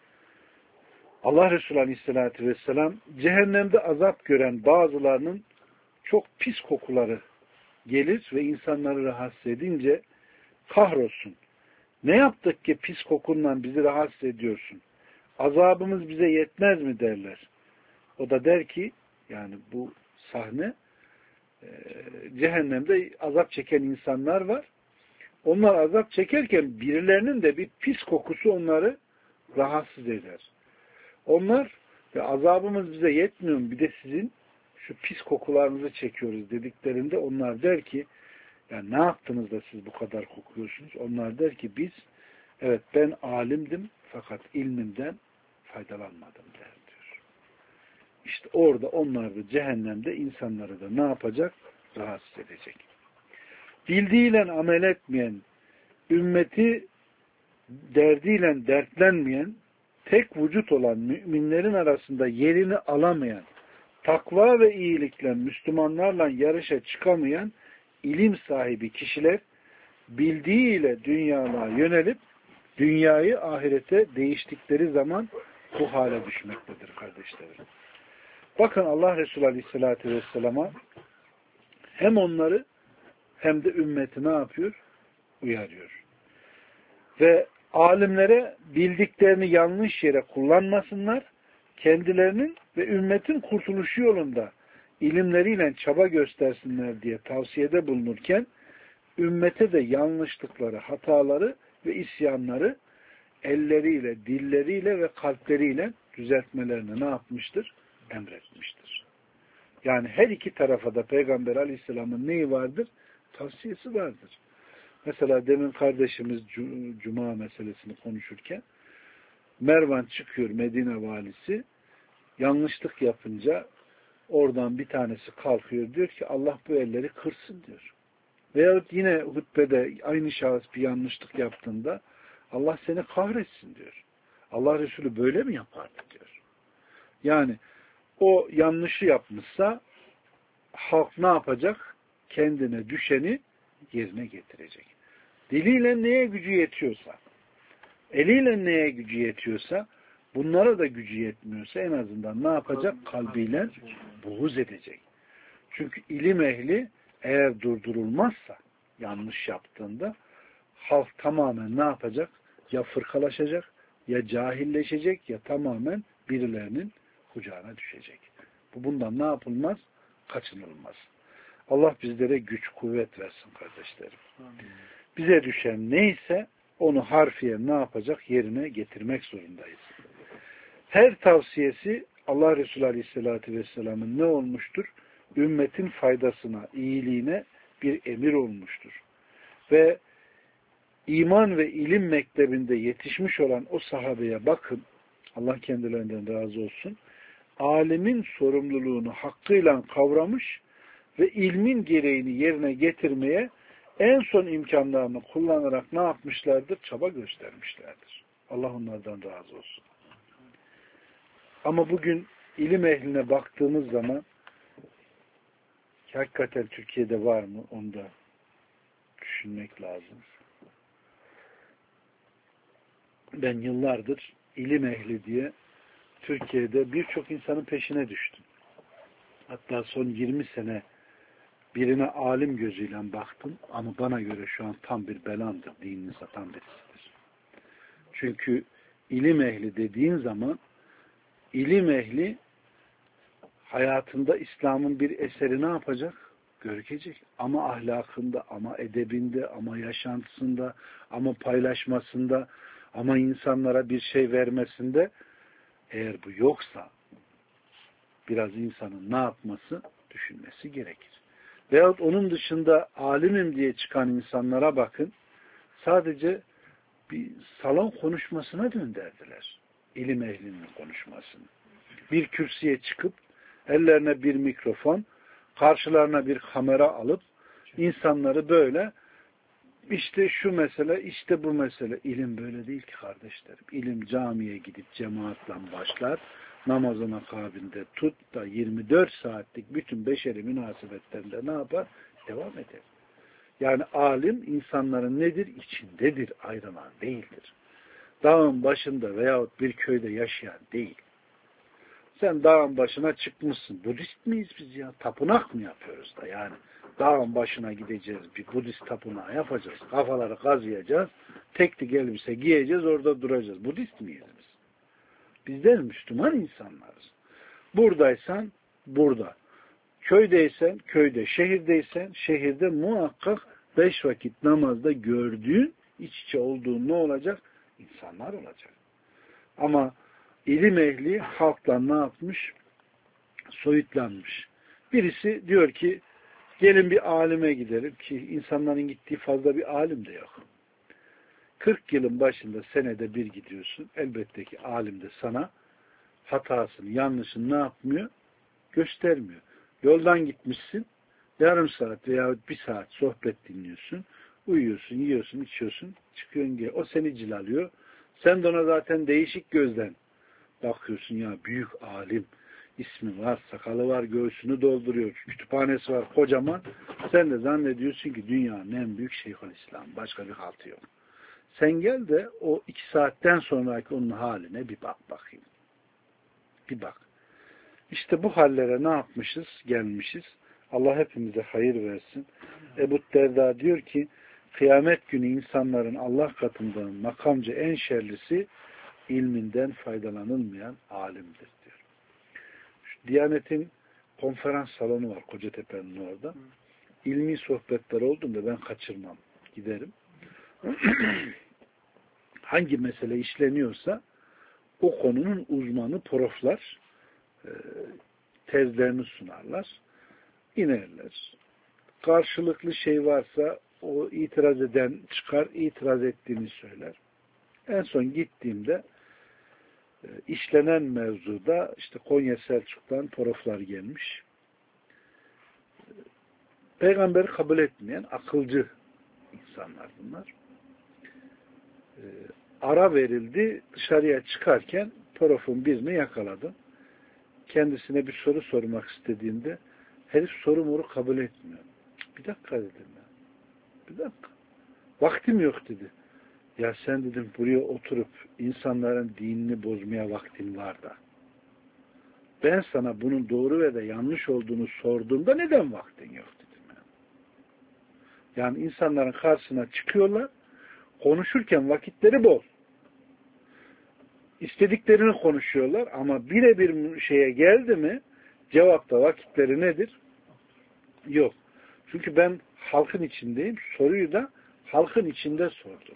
Allah Resulü Aleyhisselatü Vesselam cehennemde azap gören bazılarının çok pis kokuları gelir ve insanları rahatsız edince kahrolsun. Ne yaptık ki pis kokunla bizi rahatsız ediyorsun? Azabımız bize yetmez mi derler. O da der ki yani bu sahne cehennemde azap çeken insanlar var. Onlar azap çekerken birilerinin de bir pis kokusu onları rahatsız eder. Onlar ve azabımız bize yetmiyor mu? Bir de sizin şu pis kokularınızı çekiyoruz dediklerinde onlar der ki yani ne yaptınız da siz bu kadar kokuyorsunuz? Onlar der ki biz evet ben alimdim fakat ilmimden faydalanmadım der diyor. İşte orada onlar da cehennemde insanları da ne yapacak? Rahatsız edecek. Bildiğiyle amel etmeyen, ümmeti derdiyle dertlenmeyen, tek vücut olan müminlerin arasında yerini alamayan, takva ve iyilikle Müslümanlarla yarışa çıkamayan ilim sahibi kişiler bildiğiyle dünyalığa yönelip dünyayı ahirete değiştikleri zaman bu hale düşmektedir kardeşlerim. Bakın Allah Resulü Aleyhisselatü Vesselam'a hem onları hem de ümmeti ne yapıyor? Uyarıyor. Ve alimlere bildiklerini yanlış yere kullanmasınlar, kendilerinin ve ümmetin kurtuluşu yolunda ilimleriyle çaba göstersinler diye tavsiyede bulunurken ümmete de yanlışlıkları, hataları ve isyanları elleriyle, dilleriyle ve kalpleriyle düzeltmelerini ne yapmıştır? Emretmiştir. Yani her iki tarafa da Peygamber Aleyhisselam'ın neyi vardır? Tavsiyesi vardır. Mesela demin kardeşimiz Cuma meselesini konuşurken Mervan çıkıyor, Medine valisi, yanlışlık yapınca oradan bir tanesi kalkıyor, diyor ki Allah bu elleri kırsın diyor. Veyahut yine hutbede aynı şahıs bir yanlışlık yaptığında Allah seni kahretsin diyor. Allah Resulü böyle mi yapardı diyor. Yani o yanlışı yapmışsa halk ne yapacak? Kendine düşeni yerine getirecek. Diliyle neye gücü yetiyorsa, eliyle neye gücü yetiyorsa, bunlara da gücü yetmiyorsa en azından ne yapacak? Kalbiyle buğuz edecek. Çünkü ilim ehli eğer durdurulmazsa yanlış yaptığında halk tamamen ne yapacak? Ya fırkalaşacak, ya cahilleşecek, ya tamamen birilerinin kucağına düşecek. Bu bundan ne yapılmaz? Kaçınılmaz. Allah bizlere güç, kuvvet versin kardeşlerim. Bize düşen neyse onu harfiyen ne yapacak? Yerine getirmek zorundayız. Her tavsiyesi Allah Resulü Aleyhisselatü Vesselam'ın ne olmuştur? Ümmetin faydasına, iyiliğine bir emir olmuştur. Ve iman ve ilim mektebinde yetişmiş olan o sahabeye bakın, Allah kendilerinden razı olsun, alimin sorumluluğunu hakkıyla kavramış ve ilmin gereğini yerine getirmeye en son imkanlarını kullanarak ne yapmışlardır? Çaba göstermişlerdir. Allah onlardan razı olsun. Ama bugün ilim ehline baktığımız zaman hakikaten Türkiye'de var mı? Onu da düşünmek lazım. Ben yıllardır ilim ehli diye Türkiye'de birçok insanın peşine düştüm. Hatta son 20 sene birine alim gözüyle baktım ama bana göre şu an tam bir belandır, dinini satan birisidir. Çünkü ilim ehli dediğin zaman ilim ehli hayatında İslam'ın bir eseri ne yapacak? Görecek. Ama ahlakında, ama edebinde, ama yaşantısında, ama paylaşmasında, ama insanlara bir şey vermesinde eğer bu yoksa biraz insanın ne yapması? Düşünmesi gerekir. Veyahut onun dışında alimim diye çıkan insanlara bakın, sadece bir salon konuşmasına döndürdüler. İlim ehlinin konuşmasını. Bir kürsüye çıkıp ellerine bir mikrofon, karşılarına bir kamera alıp insanları böyle işte şu mesele, işte bu mesele. İlim böyle değil ki kardeşlerim. İlim camiye gidip cemaatle başlar, namazın akabinde tut da 24 saatlik bütün beşeri münasebetlerinde ne yapar? Devam eder. Yani alim insanların nedir? İçindedir, ayrılan değildir. Dağın başında veyahut bir köyde yaşayan değil. Sen dağın başına çıkmışsın. Budist miyiz biz ya? Tapınak mı yapıyoruz da yani? Dağın başına gideceğiz, bir Budist tapınağı yapacağız. Kafaları kazıyacağız. Teknik elbise giyeceğiz, orada duracağız. Budist miyiz biz? Bizler Müslüman insanlarız. Buradaysan burada. Köydeysen köyde, şehirdeysen şehirde muhakkak 5 vakit namazda gördüğün, iç içe olduğun ne olacak? İnsanlar olacak. Ama ilim ehli halkla ne yapmış? Soyutlanmış. Birisi diyor ki gelin bir alime gidelim ki insanların gittiği fazla bir alim de yok. 40 yılın başında senede bir gidiyorsun. Elbette ki alim de sana hatasını, yanlışını ne yapmıyor? Göstermiyor. Yoldan gitmişsin, yarım saat veya bir saat sohbet dinliyorsun, uyuyorsun, yiyorsun, içiyorsun, çıkıyorsun geri. O seni cilalıyor. Sen de ona zaten değişik gözden bakıyorsun ya, büyük alim, ismi var, sakalı var, göğsünü dolduruyor, kütüphanesi var kocaman. Sen de zannediyorsun ki dünyanın en büyük Şeyhülislam, başka bir haltı yok. Sen gel de o 2 saatten sonraki onun haline bir bak bakayım. Bir bak. İşte bu hallere ne yapmışız? Gelmişiz. Allah hepimize hayır versin. Ebu Derda diyor ki kıyamet günü insanların Allah katında makamca en şerlisi ilminden faydalanılmayan alimdir diyor. Şu Diyanet'in konferans salonu var Kocatepe'nin orada. İlmi sohbetler olduğunda ben kaçırmam. Giderim. Hangi mesele işleniyorsa o konunun uzmanı proflar tezlerini sunarlar. İnerler. Karşılıklı şey varsa o itiraz eden çıkar, itiraz ettiğini söyler. En son gittiğimde işlenen mevzuda işte Konya Selçuk'tan proflar gelmiş. Peygamberi kabul etmeyen akılcı insanlar bunlar. Ara verildi. Dışarıya çıkarken profun birini yakaladım. Kendisine bir soru sormak istediğimde herif soru moru kabul etmiyor. Bir dakika dedim ya. Bir dakika. Vaktim yok dedi. Ya sen dedim buraya oturup insanların dinini bozmaya vaktin var da. Ben sana bunun doğru ve de yanlış olduğunu sorduğumda neden vaktin yok dedim ya. Yani insanların karşısına çıkıyorlar, konuşurken vakitleri bol. İstediklerini konuşuyorlar ama birebir şeye geldi mi cevapta vakitleri nedir? Yok. Çünkü ben halkın içindeyim. Soruyu da halkın içinde sordum.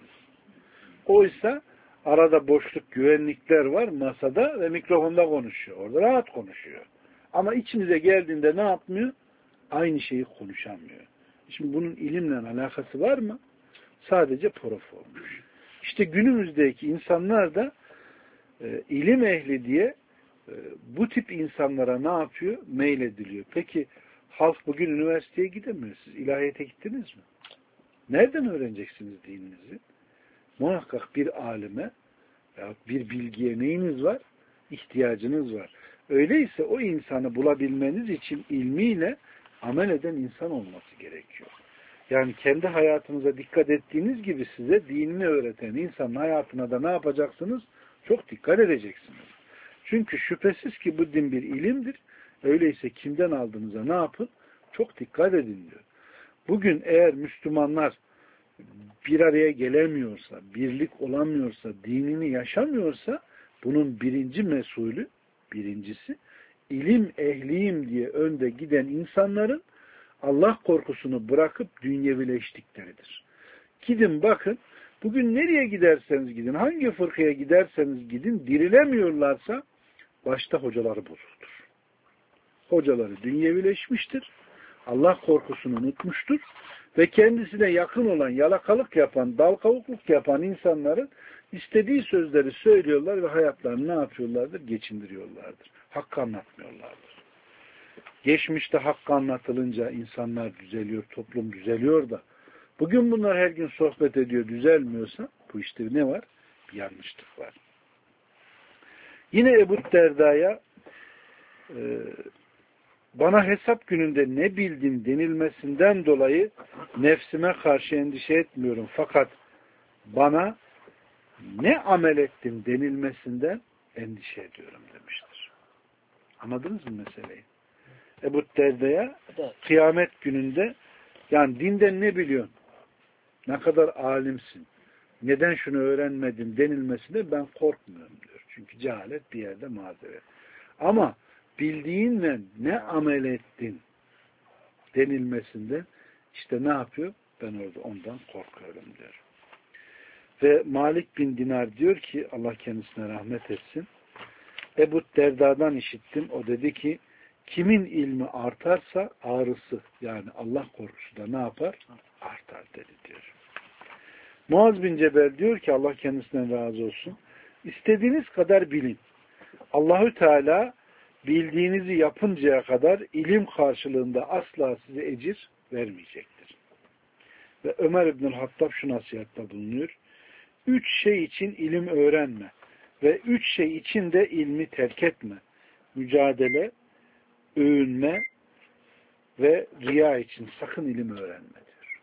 Oysa arada boşluk güvenlikler var masada ve mikrofonda konuşuyor. Orada rahat konuşuyor. Ama içimize geldiğinde ne yapmıyor? Aynı şeyi konuşamıyor. Şimdi bunun ilimle alakası var mı? Sadece prof olmuş. İşte günümüzdeki insanlar da ilim ehli diye bu tip insanlara ne yapıyor? Meylediliyor. Peki halk bugün üniversiteye gidemiyor. Siz ilahiyete gittiniz mi? Nereden öğreneceksiniz dininizi? Muhakkak bir alime veya bir bilgiye neyiniz var? İhtiyacınız var. Öyleyse o insanı bulabilmeniz için ilmiyle amel eden insan olması gerekiyor. Yani kendi hayatınıza dikkat ettiğiniz gibi size dinini öğreten insanın hayatına da ne yapacaksınız? Çok dikkat edeceksiniz. Çünkü şüphesiz ki bu din bir ilimdir. Öyleyse kimden aldığınıza ne yapın? Çok dikkat edin diyor. Bugün eğer Müslümanlar bir araya gelemiyorsa, birlik olamıyorsa, dinini yaşamıyorsa bunun birinci mesulü, birincisi ilim ehliyim diye önde giden insanların Allah korkusunu bırakıp dünyevileştikleridir. Gidin bakın, bugün nereye giderseniz gidin, hangi fırkaya giderseniz gidin, dirilemiyorlarsa başta hocaları bozuktur. Hocaları dünyevileşmiştir, Allah korkusunu unutmuştur ve kendisine yakın olan, yalakalık yapan, dal kavukluk yapan insanların istediği sözleri söylüyorlar ve hayatlarını ne yapıyorlardır? Geçindiriyorlardır. Hakkı anlatmıyorlardır. Geçmişte hakkı anlatılınca insanlar düzeliyor, toplum düzeliyor da bugün bunlar her gün sohbet ediyor, düzelmiyorsa bu işte ne var? Bir yanlışlık var. Yine Ebu Derda'ya bana hesap gününde ne bildim denilmesinden dolayı nefsime karşı endişe etmiyorum. Fakat bana ne amel ettim denilmesinden endişe ediyorum demiştir. Anladınız mı meseleyi? Ebu Derda'ya kıyamet gününde yani dinden ne biliyorsun? Ne kadar alimsin? Neden şunu öğrenmedin denilmesinde ben korkmuyorum diyor. Çünkü cehalet bir yerde mazeret. Ama bildiğinle ne amel ettin denilmesinde işte ne yapıyor? Ben orada ondan korkuyorum diyor. Ve Malik bin Dinar diyor ki Allah kendisine rahmet etsin. Ebu Derda'dan işittim. O dedi ki kimin ilmi artarsa ağrısı yani Allah korkusu da ne yapar? Artar dedi diyor. Muaz bin Cebel diyor ki Allah kendisinden razı olsun. İstediğiniz kadar bilin. Allahü Teala bildiğinizi yapıncaya kadar ilim karşılığında asla size ecir vermeyecektir. Ve Ömer İbnül Hattab şu nasihatta bulunuyor. 3 şey için ilim öğrenme ve 3 şey için de ilmi terk etme. Mücadele, övünme ve riya için sakın ilim öğrenme diyor.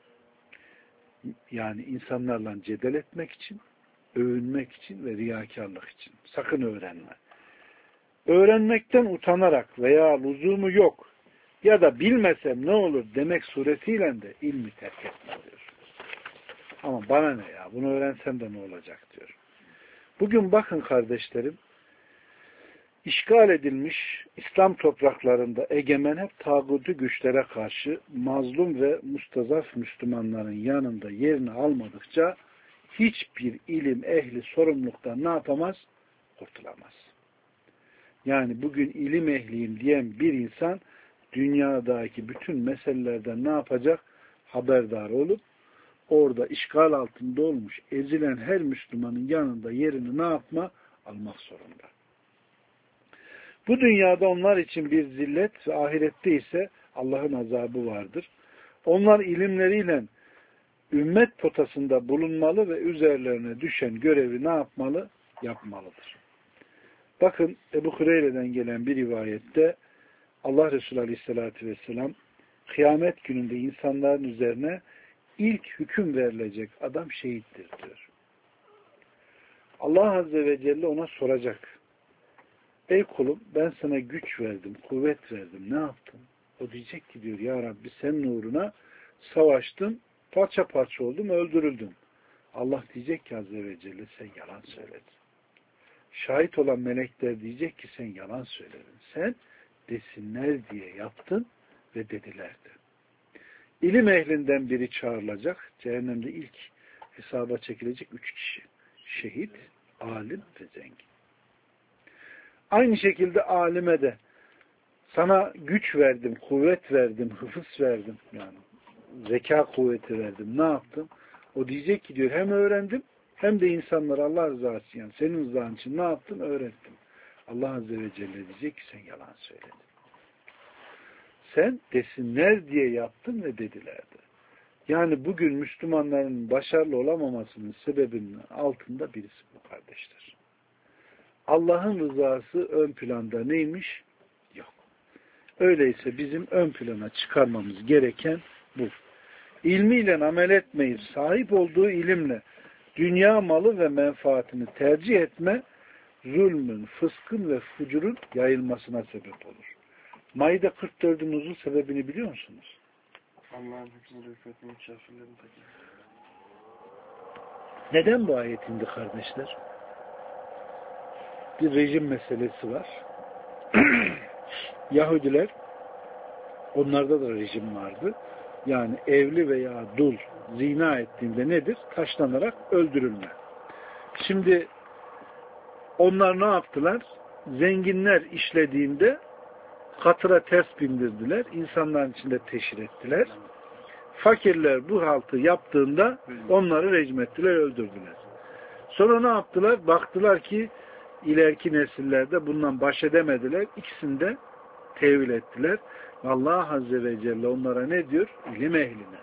Yani insanlarla cedel etmek için, övünmek için ve riyakarlık için. Sakın öğrenme. Öğrenmekten utanarak veya lüzumu yok ya da bilmesem ne olur demek suretiyle de ilmi terk etme diyor. Ama bana ne ya? Bunu öğrensem de ne olacak diyor. Bugün bakın kardeşlerim, işgal edilmiş İslam topraklarında egemen hep tağutu güçlere karşı mazlum ve mustazaf Müslümanların yanında yerini almadıkça hiçbir ilim ehli sorumluluktan ne yapamaz? Kurtulamaz. Yani bugün ilim ehliyim diyen bir insan dünyadaki bütün meselelerden ne yapacak? Haberdar olup orada işgal altında olmuş, ezilen her Müslümanın yanında yerini ne yapma? Almak zorunda. Bu dünyada onlar için bir zillet ve ahirette ise Allah'ın azabı vardır. Onlar ilimleriyle ümmet potasında bulunmalı ve üzerlerine düşen görevi ne yapmalı? Yapmalıdır. Bakın Ebu Hureyre'den gelen bir rivayette Allah Resulü Aleyhisselatü Vesselam kıyamet gününde insanların üzerine ilk hüküm verilecek adam şehittir diyor. Allah Azze ve Celle ona soracak. Ey kulum ben sana güç verdim, kuvvet verdim. Ne yaptın? O diyecek ki diyor ya Rabbi senin uğruna savaştım, parça parça oldum, öldürüldüm. Allah diyecek ki Azze ve Celle sen yalan söyledin. Şahit olan melekler diyecek ki sen yalan söyledin. Sen desinler diye yaptın ve dedilerdi. İlim ehlinden biri çağrılacak. Cehennemde ilk hesaba çekilecek 3 kişi. Şehit, alim ve zengin. Aynı şekilde alime de sana güç verdim, kuvvet verdim, hıfız verdim. Yani zeka kuvveti verdim. Ne yaptım? O diyecek ki diyor hem öğrendim hem de insanlara Allah rızası için yani senin rızan için ne yaptım? Öğrettim. Allah Azze ve Celle diyecek ki sen yalan söyledin. Sen desinler diye yaptın ve dedilerdi. Yani bugün Müslümanların başarılı olamamasının sebebinin altında birisi bu kardeşler. Allah'ın rızası ön planda neymiş? Yok. Öyleyse bizim ön plana çıkarmamız gereken bu. İlmiyle amel etmeyip sahip olduğu ilimle dünya malı ve menfaatini tercih etme zulmün, fıskın ve fucurun yayılmasına sebep olur. Maide 44'ün uzun sebebini biliyor musunuz? Allah'ın hükmü rüfetini kafirlerin takip. Neden bu ayet indi kardeşler? Bir rejim meselesi var. Yahudiler, onlarda da rejim vardı. Yani evli veya dul zina ettiğinde nedir? Taşlanarak öldürülme. Şimdi onlar ne yaptılar? Zenginler işlediğinde katıra ters bindirdiler. İnsanların içinde teşhir ettiler. Fakirler bu haltı yaptığında onları rejim ettiler, öldürdüler. Sonra ne yaptılar? Baktılar ki ileriki nesillerde bundan baş edemediler. İkisini de tevil ettiler. Allah Azze ve Celle onlara ne diyor? İlim ehline.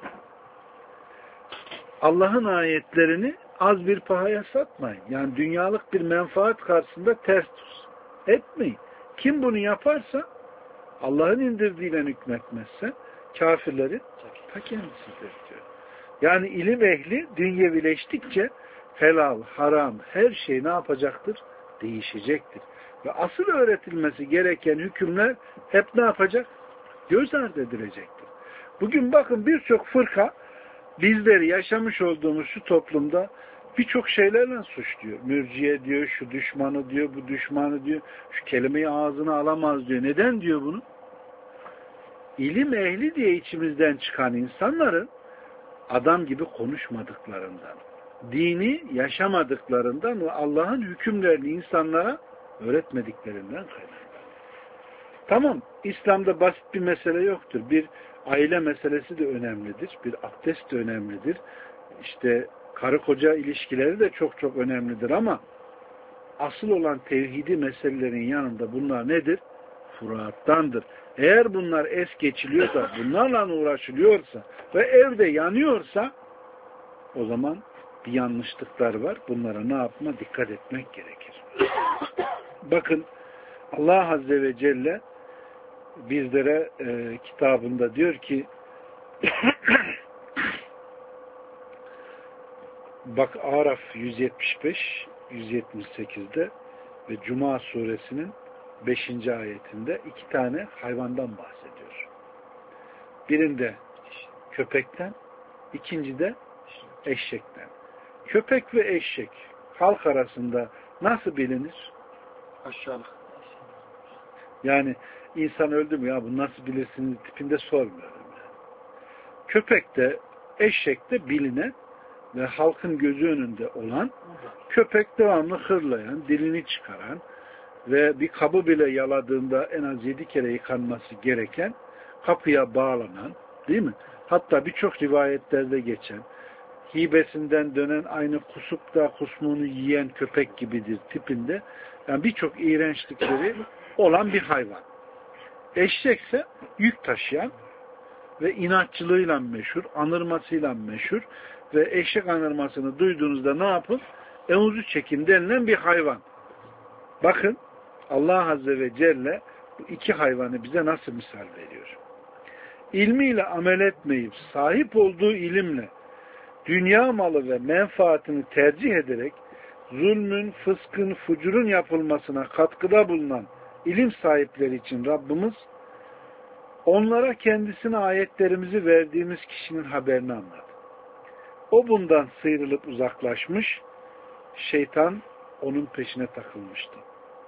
Allah'ın ayetlerini az bir pahaya satmayın. Yani dünyalık bir menfaat karşısında ters etmeyin. Kim bunu yaparsa Allah'ın indirdiğiyle hükmetmezse kafirlerin ta kendisidir diyor. Yani ilim ehli dünyevileştikçe helal, haram her şey ne yapacaktır? Değişecektir. Ve asıl öğretilmesi gereken hükümler hep ne yapacak? Göz ardı edilecektir. Bugün bakın birçok fırka bizleri yaşamış olduğumuz şu toplumda birçok şeylerle suçluyor. Mürciye diyor, şu düşmanı diyor, bu düşmanı diyor, şu kelimeyi ağzına alamaz diyor. Neden diyor bunu? İlim ehli diye içimizden çıkan insanların adam gibi konuşmadıklarından, dini yaşamadıklarından ve Allah'ın hükümlerini insanlara öğretmediklerinden kaynaklanıyor. Tamam, İslam'da basit bir mesele yoktur. Bir aile meselesi de önemlidir. Bir abdest de önemlidir. İşte karı koca ilişkileri de çok çok önemlidir ama asıl olan tevhidi meselelerin yanında bunlar nedir? Furuattandır. Eğer bunlar es geçiliyorsa, bunlarla uğraşılıyorsa ve evde yanıyorsa o zaman bir yanlışlıklar var. Bunlara ne yapma? Dikkat etmek gerekir. Bakın Allah Azze ve Celle bizlere kitabında diyor ki bak Araf 175 178'de ve Cuma suresinin 5. ayetinde 2 tane hayvandan bahsediyor. Birinde köpekten, ikincide eşekten. Köpek ve eşek halk arasında nasıl bilinir? Aşağılık. Yani insan öldü mü ya bu nasıl bilirsiniz tipinde sormuyorum. Yani. Köpek de eşek de bilinen ve halkın gözü önünde olan, köpek devamlı hırlayan, dilini çıkaran ve bir kabı bile yaladığında en az 7 kere yıkanması gereken, kapıya bağlanan, değil mi? Hatta birçok rivayetlerde geçen, hibesinden dönen, aynı kusup da kusmuğunu yiyen köpek gibidir tipinde. Yani birçok iğrençlikleri olan bir hayvan. Eşekse yük taşıyan ve inatçılığıyla meşhur, anırmasıyla meşhur ve eşek anırmasını duyduğunuzda ne yapın? Evuzu çekin denilen bir hayvan. Bakın Allah Azze ve Celle bu iki hayvanı bize nasıl misal veriyor? İlmiyle amel etmeyip sahip olduğu ilimle dünya malı ve menfaatini tercih ederek zulmün, fıskın, fucurun yapılmasına katkıda bulunan ilim sahipleri için Rabbimiz onlara kendisine ayetlerimizi verdiğimiz kişinin haberini anlattı. O bundan sıyrılıp uzaklaşmış, şeytan onun peşine takılmıştı.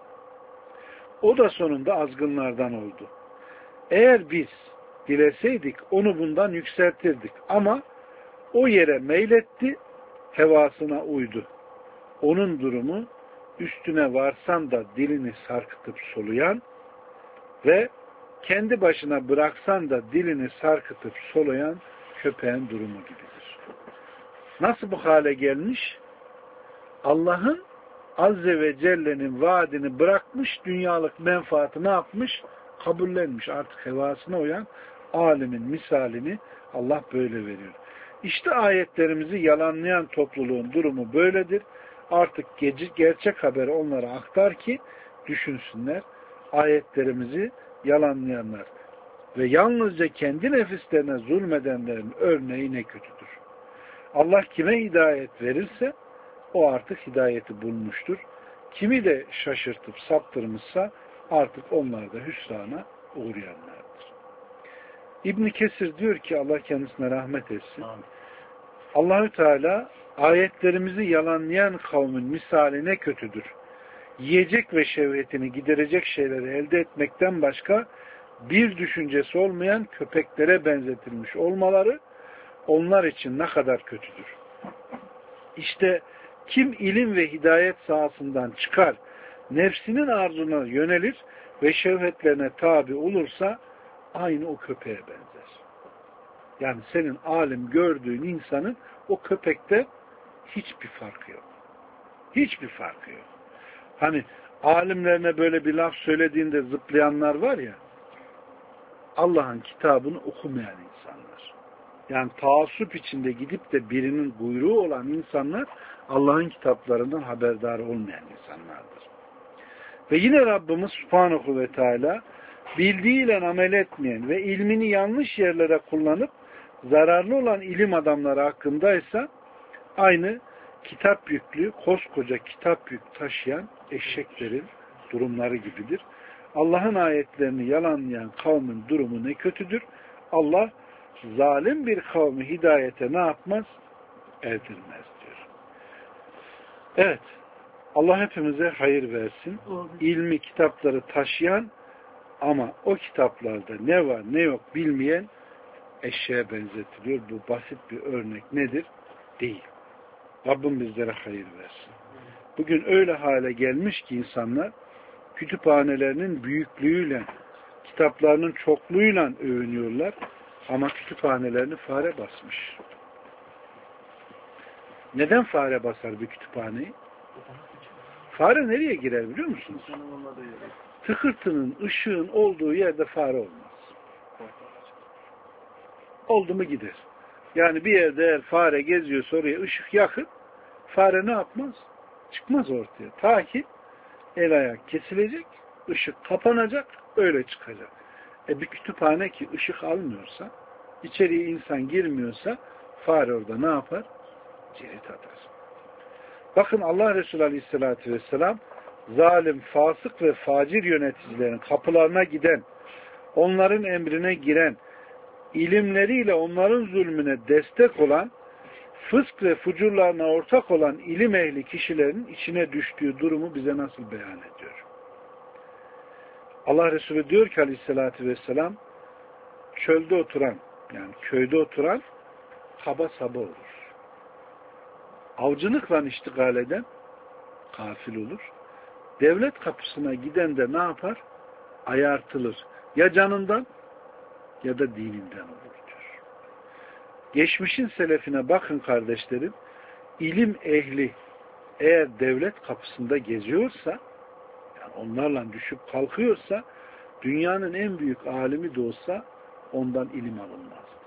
O da sonunda azgınlardan oldu. Eğer biz dileseydik onu bundan yükseltirdik ama o yere meyletti, hevasına uydu. Onun durumu üstüne varsan da dilini sarkıtıp soluyan ve kendi başına bıraksan da dilini sarkıtıp soluyan köpeğin durumu gibidir. Nasıl bu hale gelmiş? Allah'ın Azze ve Celle'nin vaadini bırakmış, dünyalık menfaati ne yapmış? Kabullenmiş. Artık hevasına uyan alimin misalini Allah böyle veriyor. İşte ayetlerimizi yalanlayan topluluğun durumu böyledir. Artık gerçek haberi onlara aktar ki düşünsünler. Ayetlerimizi yalanlayanlar ve yalnızca kendi nefislerine zulmedenlerin örneği ne kötüdür. Allah kime hidayet verirse o artık hidayeti bulmuştur. Kimi de şaşırtıp saptırmışsa artık onlar da hüsrana uğrayanlardır. İbn Kesir diyor ki Allah kendisine rahmet etsin. Allahü Teala ayetlerimizi yalanlayan kavmin misali ne kötüdür. Yiyecek ve şehvetini giderecek şeyleri elde etmekten başka bir düşüncesi olmayan köpeklere benzetilmiş olmaları onlar için ne kadar kötüdür. İşte kim ilim ve hidayet sahasından çıkar, nefsinin arzuna yönelir ve şehvetlerine tabi olursa aynı o köpeğe benzer. Yani senin alim gördüğün insanın o köpekte hiçbir farkı yok. Hiçbir farkı yok. Hani alimlerine böyle bir laf söylediğinde zıplayanlar var ya, Allah'ın kitabını okumayan insanlar. Yani taassup içinde gidip de birinin buyruğu olan insanlar Allah'ın kitaplarından haberdar olmayan insanlardır. Ve yine Rabbimiz Subhanahu ve Teala bildiğiyle amel etmeyen ve ilmini yanlış yerlere kullanıp zararlı olan ilim adamları hakkındaysa aynı kitap yüklü, koskoca kitap yük taşıyan eşeklerin durumları gibidir. Allah'ın ayetlerini yalanlayan kavmin durumu ne kötüdür. Allah zalim bir kavmi hidayete ne yapmaz? Erdirmez diyor. Evet. Allah hepimize hayır versin. İlmi kitapları taşıyan ama o kitaplarda ne var ne yok bilmeyen eşeğe benzetiliyor. Bu basit bir örnek nedir? Değil. Rabbim bizlere hayır versin. Bugün öyle hale gelmiş ki insanlar kütüphanelerinin büyüklüğüyle, kitaplarının çokluğuyla övünüyorlar ama kütüphanelerini fare basmış. Neden fare basar bir kütüphaneyi? Fare nereye girer biliyor musunuz? Tıkırtının, ışığın olduğu yerde fare olmaz. Oldu mu gider. Yani bir yerde eğer fare geziyorsa oraya ışık yakın, fare ne yapmaz? Çıkmaz ortaya. Ta ki el ayak kesilecek, ışık kapanacak, öyle çıkacak. Bir kütüphane ki ışık almıyorsa, içeriye insan girmiyorsa fare orada ne yapar? Cirit atar. Bakın Allah Resulü Aleyhisselatü Vesselam zalim, fasık ve facir yöneticilerin kapılarına giden, onların emrine giren, ilimleriyle onların zulmüne destek olan, fısk ve fucurlarına ortak olan ilim ehli kişilerin içine düştüğü durumu bize nasıl beyan ediyor? Allah Resulü diyor ki aleyhissalatü vesselam, çölde oturan, yani köyde oturan kaba saba olur. Avcılıkla iştigal eden gafil olur. Devlet kapısına giden de ne yapar? Ayartılır. Ya canından ya da dininden olur diyor. Geçmişin selefine bakın kardeşlerim, ilim ehli eğer devlet kapısında geziyorsa, yani onlarla düşüp kalkıyorsa, dünyanın en büyük alimi de olsa ondan ilim alınmazdı.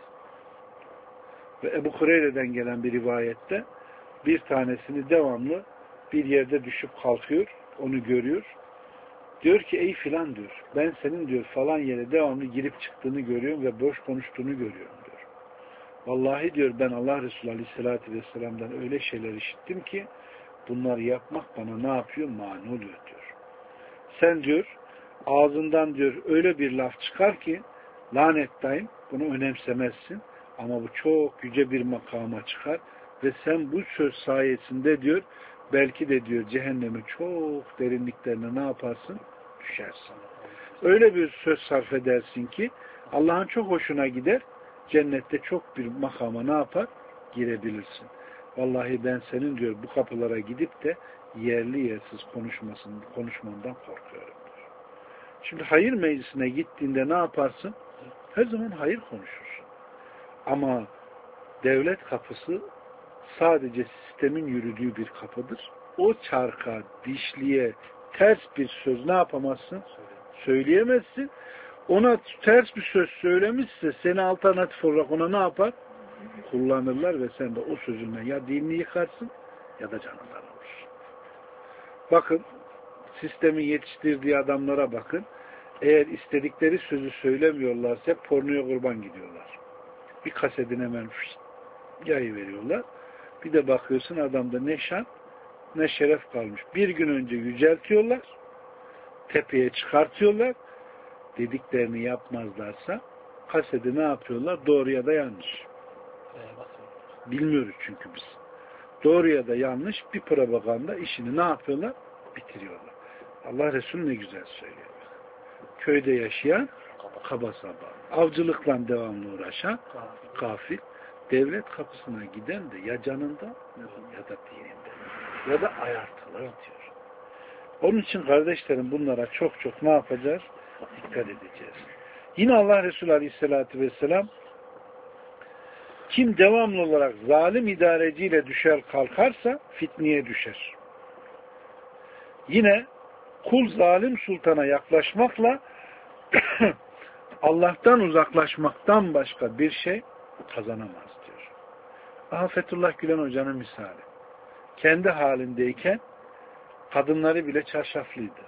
Ve Ebu Hureyre'den gelen bir rivayette bir tanesini devamlı bir yerde düşüp kalkıyor, onu görüyor. Diyor ki ey filan diyor, ben senin diyor falan yere devamlı girip çıktığını görüyorum ve boş konuştuğunu görüyorum diyor. Vallahi diyor ben Allah Resulü Aleyhisselatü Vesselam'dan öyle şeyler işittim ki bunları yapmak bana ne yapıyor? Mani oluyor diyor. Sen diyor ağzından diyor öyle bir laf çıkar ki lanettayım, bunu önemsemezsin ama bu çok yüce bir makama çıkar ve sen bu söz sayesinde diyor belki de diyor cehennemin çok derinliklerine ne yaparsın? Düşersin. Öyle bir söz sarf edersin ki Allah'ın çok hoşuna gider, cennette çok bir makama ne yapar? Girebilirsin. Vallahi ben senin diyor bu kapılara gidip de yerli yersiz konuşmandan korkuyorum diyor. Şimdi hayır meclisine gittiğinde ne yaparsın? Her zaman hayır konuşursun. Ama devlet kapısı sadece sistemin yürüdüğü bir kapıdır. O çarka, dişliye ters bir söz ne yapamazsın? Söyleyemezsin. Ona ters bir söz söylemişse seni alternatif olarak ona ne yapar? Kullanırlar ve sen de o sözünden ya dinini yıkarsın ya da canından olursun. Bakın sistemin yetiştirdiği adamlara bakın. Eğer istedikleri sözü söylemiyorlarsa pornoya kurban gidiyorlar. Bir kasedin hemen yayı veriyorlar. Bir de bakıyorsun adamda ne şan ne şeref kalmış. Bir gün önce yüceltiyorlar, tepeye çıkartıyorlar, dediklerini yapmazlarsa kasedi ne yapıyorlar? Doğru ya da yanlış. Bilmiyoruz çünkü biz. Doğru ya da yanlış bir propaganda işini ne yapıyorlar? Bitiriyorlar. Allah Resulü ne güzel söylüyor. Köyde yaşayan kaba saba, avcılıkla devamlı uğraşan gafil, devlet kapısına giden de ya canında ya da dininde ya da ayartılır diyor. Onun için kardeşlerim bunlara çok çok ne yapacağız? Dikkat edeceğiz. Yine Allah Resulü Aleyhisselatü Vesselam kim devamlı olarak zalim idareciyle düşer kalkarsa fitneye düşer. Yine kul zalim sultana yaklaşmakla Allah'tan uzaklaşmaktan başka bir şey kazanamaz diyor. Fethullah Gülen Hoca'nın misali. Kendi halindeyken kadınları bile çarşaflıydı.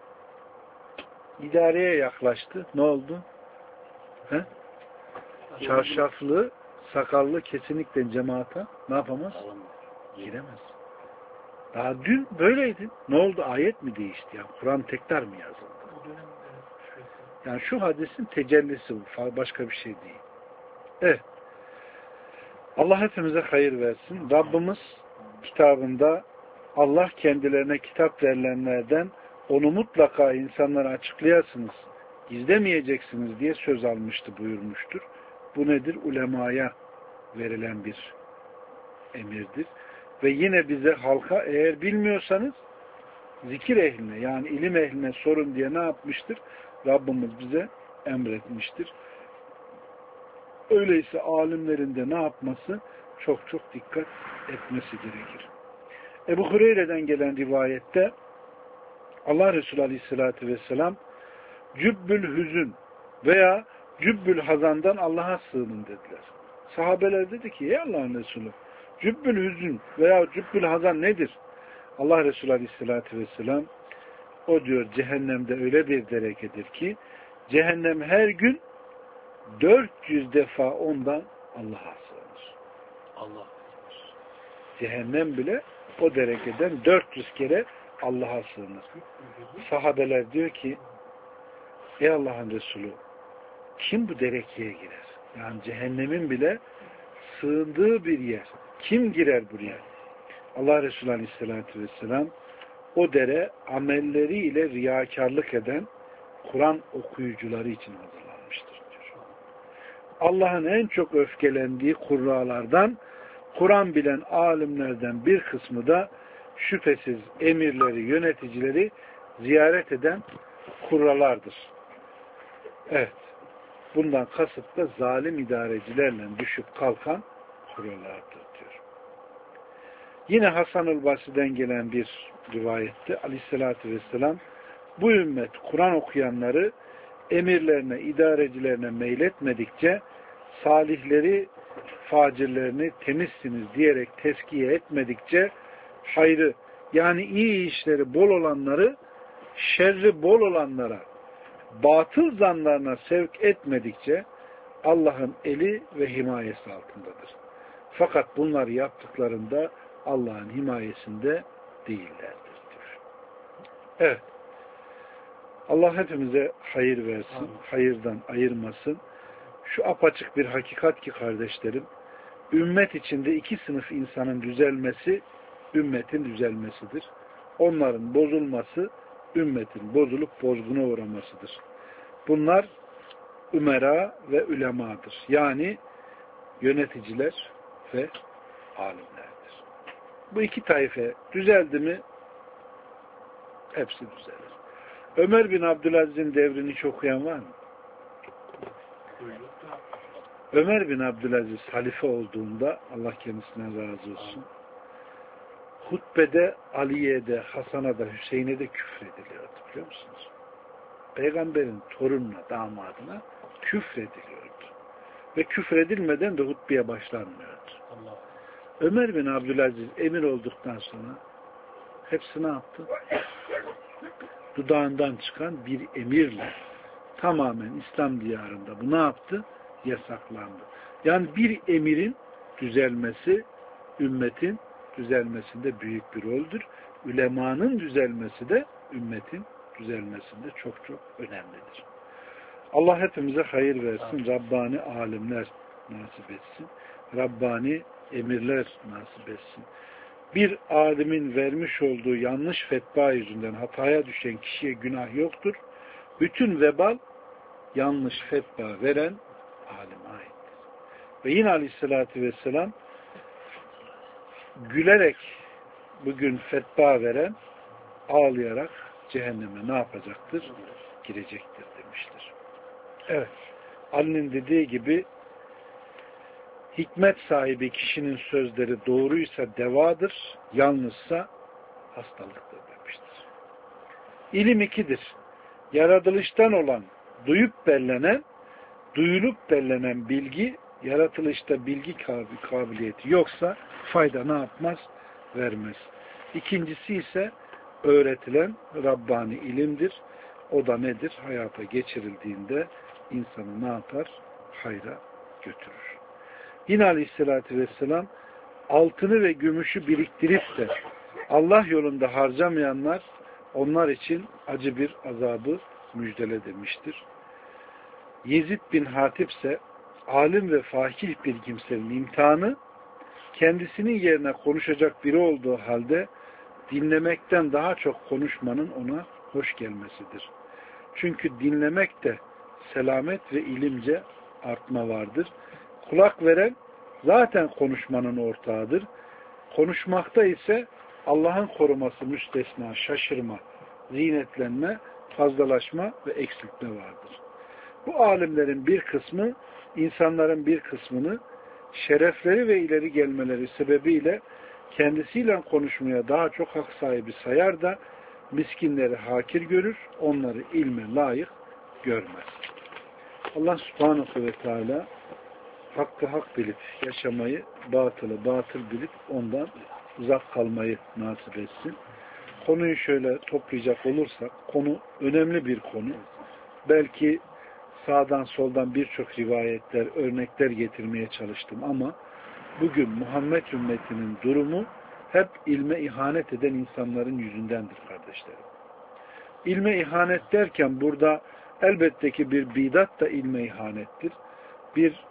İdareye yaklaştı. Ne oldu? He? Çarşaflı, sakallı kesinlikle cemaata ne yapamaz? Giremez. Daha dün böyleydi. Ne oldu? Ayet mi değişti? Yani Kur'an tekrar mı yazıldı? Yani şu hadisin tecellisi bu. Başka bir şey değil. Evet. Allah hepimize hayır versin. Rabbimiz kitabında Allah kendilerine kitap verilenlerden onu mutlaka insanlara açıklayasınız, gizlemeyeceksiniz diye söz almıştı buyurmuştur. Bu nedir? Ulemaya verilen bir emirdir. Ve yine bize halka eğer bilmiyorsanız zikir ehline yani ilim ehline sorun diye ne yapmıştır? Rabbimiz bize emretmiştir. Öyleyse alimlerin de ne yapması? Çok çok dikkat etmesi gerekir. Ebu Hureyre'den gelen rivayette Allah Resulü Aleyhisselatü Vesselam cübbül hüzün veya cübbül hazandan Allah'a sığının dediler. Sahabeler dedi ki ey Allah'ın Resulü cübbül hüzün veya cübbül hazan nedir? Allah Resulü Aleyhisselatü Vesselam o diyor cehennemde öyle bir derekedir ki cehennem her gün 400 defa ondan Allah'a sığınır. Allah. Cehennem bile o derekeden 400 kere Allah'a sığınır. Sahabeler diyor ki ey Allah'ın Resulü kim bu derekeye girer? Yani cehennemin bile sığındığı bir yer. Kim girer buraya? Allah Resulü Aleyhisselatü Vesselam o dere amelleriyle riyakarlık eden, Kur'an okuyucuları için hazırlanmıştır diyor. Allah'ın en çok öfkelendiği kurralardan, Kur'an bilen alimlerden bir kısmı da şüphesiz emirleri, yöneticileri ziyaret eden kurralardır. Evet. Bundan kasıt da zalim idarecilerle düşüp kalkan kurralardır diyor. Yine Hasan-ül Basri'den gelen bir rivayette Aleyhisselatü Vesselam bu ümmet Kur'an okuyanları emirlerine, idarecilerine meyletmedikçe salihleri, facirlerini temizsiniz diyerek tezkiye etmedikçe hayrı yani iyi işleri bol olanları şerri bol olanlara batıl zanlarına sevk etmedikçe Allah'ın eli ve himayesi altındadır. Fakat bunları yaptıklarında Allah'ın himayesinde değillerdir diyor. Evet. Allah hepimize hayır versin, hayırdan ayırmasın. Şu apaçık bir hakikat ki kardeşlerim, ümmet içinde iki sınıf insanın düzelmesi, ümmetin düzelmesidir. Onların bozulması, ümmetin bozulup bozguna uğramasıdır. Bunlar ümera ve ulemadır. Yani yöneticiler ve alimlerdir. Bu iki taife düzeldi mi hepsi düzelir. Ömer bin Abdülaziz'in devrini hiç okuyan var mı? Ömer bin Abdülaziz halife olduğunda Allah kendisine razı olsun. Hutbede Ali'ye de, Hasan'a da, Hüseyin'e de küfrediliyordu biliyor musunuz? Peygamberin torununa, damadına küfrediliyordu. Ve küfredilmeden de hutbeye başlanmıyordu. Ömer bin Abdülaziz emir olduktan sonra hepsi ne yaptı? Dudağından çıkan bir emirle tamamen İslam diyarında bu ne yaptı? Yasaklandı. Yani bir emirin düzelmesi ümmetin düzelmesinde büyük bir roldür. Ülemanın düzelmesi de ümmetin düzelmesinde çok çok önemlidir. Allah hepimize hayır versin. Rabbani alimler nasip etsin. Rabbani emirler nasip etsin. Bir alimin vermiş olduğu yanlış fetva yüzünden hataya düşen kişiye günah yoktur. Bütün vebal yanlış fetva veren alime aittir. Ve yine Aleyhisselatü Vesselam gülerek bugün fetva veren ağlayarak cehenneme ne yapacaktır? Girecektir demiştir. Evet. Ali'nin dediği gibi hikmet sahibi kişinin sözleri doğruysa devadır, yanlışsa hastalıktır demiştir. İlim ikidir. Yaratılıştan olan, duyup bellenen, duyulup bellenen bilgi, yaratılışta bilgi kabiliyeti yoksa fayda ne yapmaz? Vermez. İkincisi ise öğretilen Rabbani ilimdir. O da nedir? Hayata geçirildiğinde insanı ne yapar? Hayra götürür. Yine Aleyhisselatü Vesselam altını ve gümüşü biriktirip de Allah yolunda harcamayanlar onlar için acı bir azabı müjdele demiştir. Yezid bin Hatip ise alim ve fakih bir kimsenin imtihanı kendisinin yerine konuşacak biri olduğu halde dinlemekten daha çok konuşmanın ona hoş gelmesidir. Çünkü dinlemekte selamet ve ilimce artma vardır. Kulak veren zaten konuşmanın ortağıdır. Konuşmakta ise Allah'ın koruması müstesna, şaşırma, zinetlenme, fazlalaşma ve eksiltme vardır. Bu alimlerin bir kısmı, insanların bir kısmını şerefleri ve ileri gelmeleri sebebiyle kendisiyle konuşmaya daha çok hak sahibi sayar da miskinleri hakir görür, onları ilme layık görmez. Allah subhanahu ve teala hakkı hak bilip yaşamayı, batılı batıl bilip ondan uzak kalmayı nasip etsin. Konuyu şöyle toplayacak olursak, konu önemli bir konu. Belki sağdan soldan birçok rivayetler, örnekler getirmeye çalıştım ama bugün Muhammed ümmetinin durumu hep ilme ihanet eden insanların yüzündendir kardeşlerim. İlme ihanet derken burada elbette ki bir bidat da ilme ihanettir. Bir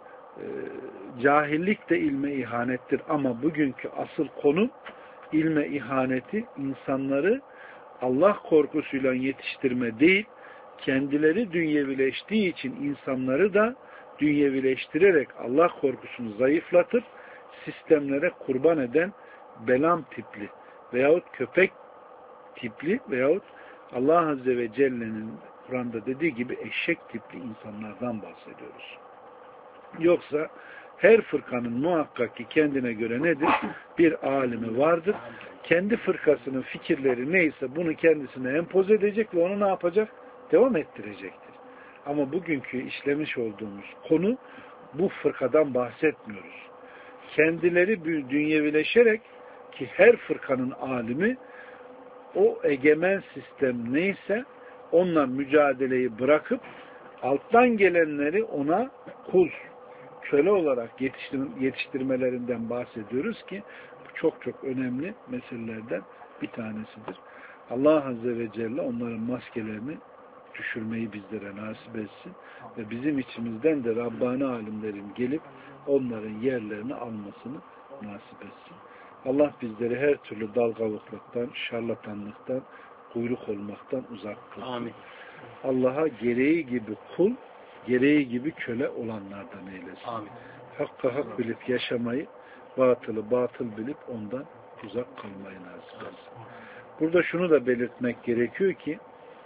cahillik de ilme ihanettir ama bugünkü asıl konu ilme ihaneti insanları Allah korkusuyla yetiştirme değil, kendileri dünyevileştiği için insanları da dünyevileştirerek Allah korkusunu zayıflatır, sistemlere kurban eden Belam tipli veyahut köpek tipli veyahut Allah Azze ve Celle'nin Kur'an'da dediği gibi eşek tipli insanlardan bahsediyoruz. Yoksa her fırkanın muhakkak ki kendine göre nedir? Bir alimi vardır. Kendi fırkasının fikirleri neyse bunu kendisine empoze edecek ve onu ne yapacak? Devam ettirecektir. Ama bugünkü işlemiş olduğumuz konu bu fırkadan bahsetmiyoruz. Kendileri dünyevileşerek ki her fırkanın alimi o egemen sistem neyse onunla mücadeleyi bırakıp alttan gelenleri ona kul, köle olarak yetiştirmelerinden bahsediyoruz ki bu çok çok önemli meselelerden bir tanesidir. Allah Azze ve Celle onların maskelerini düşürmeyi bizlere nasip etsin ve bizim içimizden de Rabbani alimlerin gelip onların yerlerini almasını nasip etsin. Allah bizleri her türlü dalgalıklıktan, şarlatanlıktan, kuyruk olmaktan uzak kılsın. Amin. Allah'a gereği gibi kul, gereği gibi köle olanlardan eylesin. Amin. Hakka hak bilip yaşamayı, batılı batıl bilip ondan uzak kalmayı nasip etsin. Burada şunu da belirtmek gerekiyor ki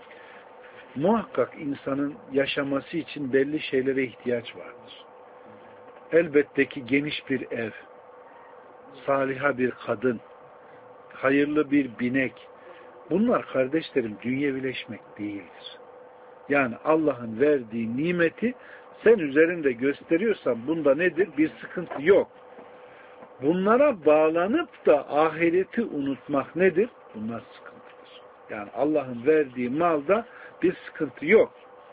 muhakkak insanın yaşaması için belli şeylere ihtiyaç vardır. Elbette ki geniş bir ev, saliha bir kadın, hayırlı bir binek, bunlar kardeşlerim dünyevileşmek değildir. Yani Allah'ın verdiği nimeti sen üzerinde gösteriyorsan bunda nedir? Bir sıkıntı yok. Bunlara bağlanıp da ahireti unutmak nedir? Bunlar sıkıntıdır. Yani Allah'ın verdiği malda bir sıkıntı yok.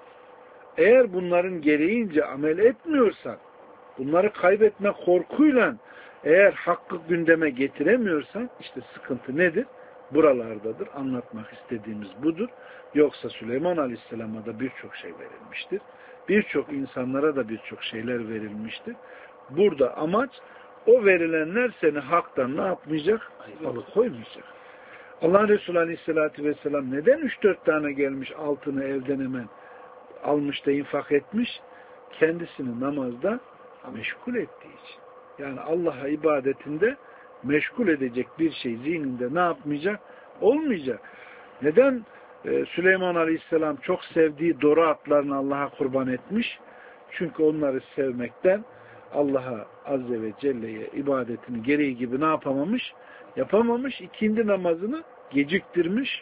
Eğer bunların gereğince amel etmiyorsan, bunları kaybetme korkuyla eğer hakkı gündeme getiremiyorsan işte sıkıntı nedir? Buralardadır. Anlatmak istediğimiz budur. Yoksa Süleyman Aleyhisselam'a da birçok şey verilmiştir. Birçok insanlara da birçok şeyler verilmiştir. Burada amaç o verilenler seni haktan ne yapmayacak? Alıkoymayacak. Allah Resulü Aleyhisselatü Vesselam neden 3-4 tane gelmiş altını evden hemen almış da infak etmiş? Kendisini namazda meşgul ettiği için. Yani Allah'a ibadetinde meşgul edecek bir şey zihninde ne yapmayacak? Olmayacak. Neden Süleyman Aleyhisselam çok sevdiği doru atlarını Allah'a kurban etmiş? Çünkü onları sevmekten Allah'a Azze ve Celle'ye ibadetini gereği gibi ne yapamamış? Yapamamış. İkindi namazını geciktirmiş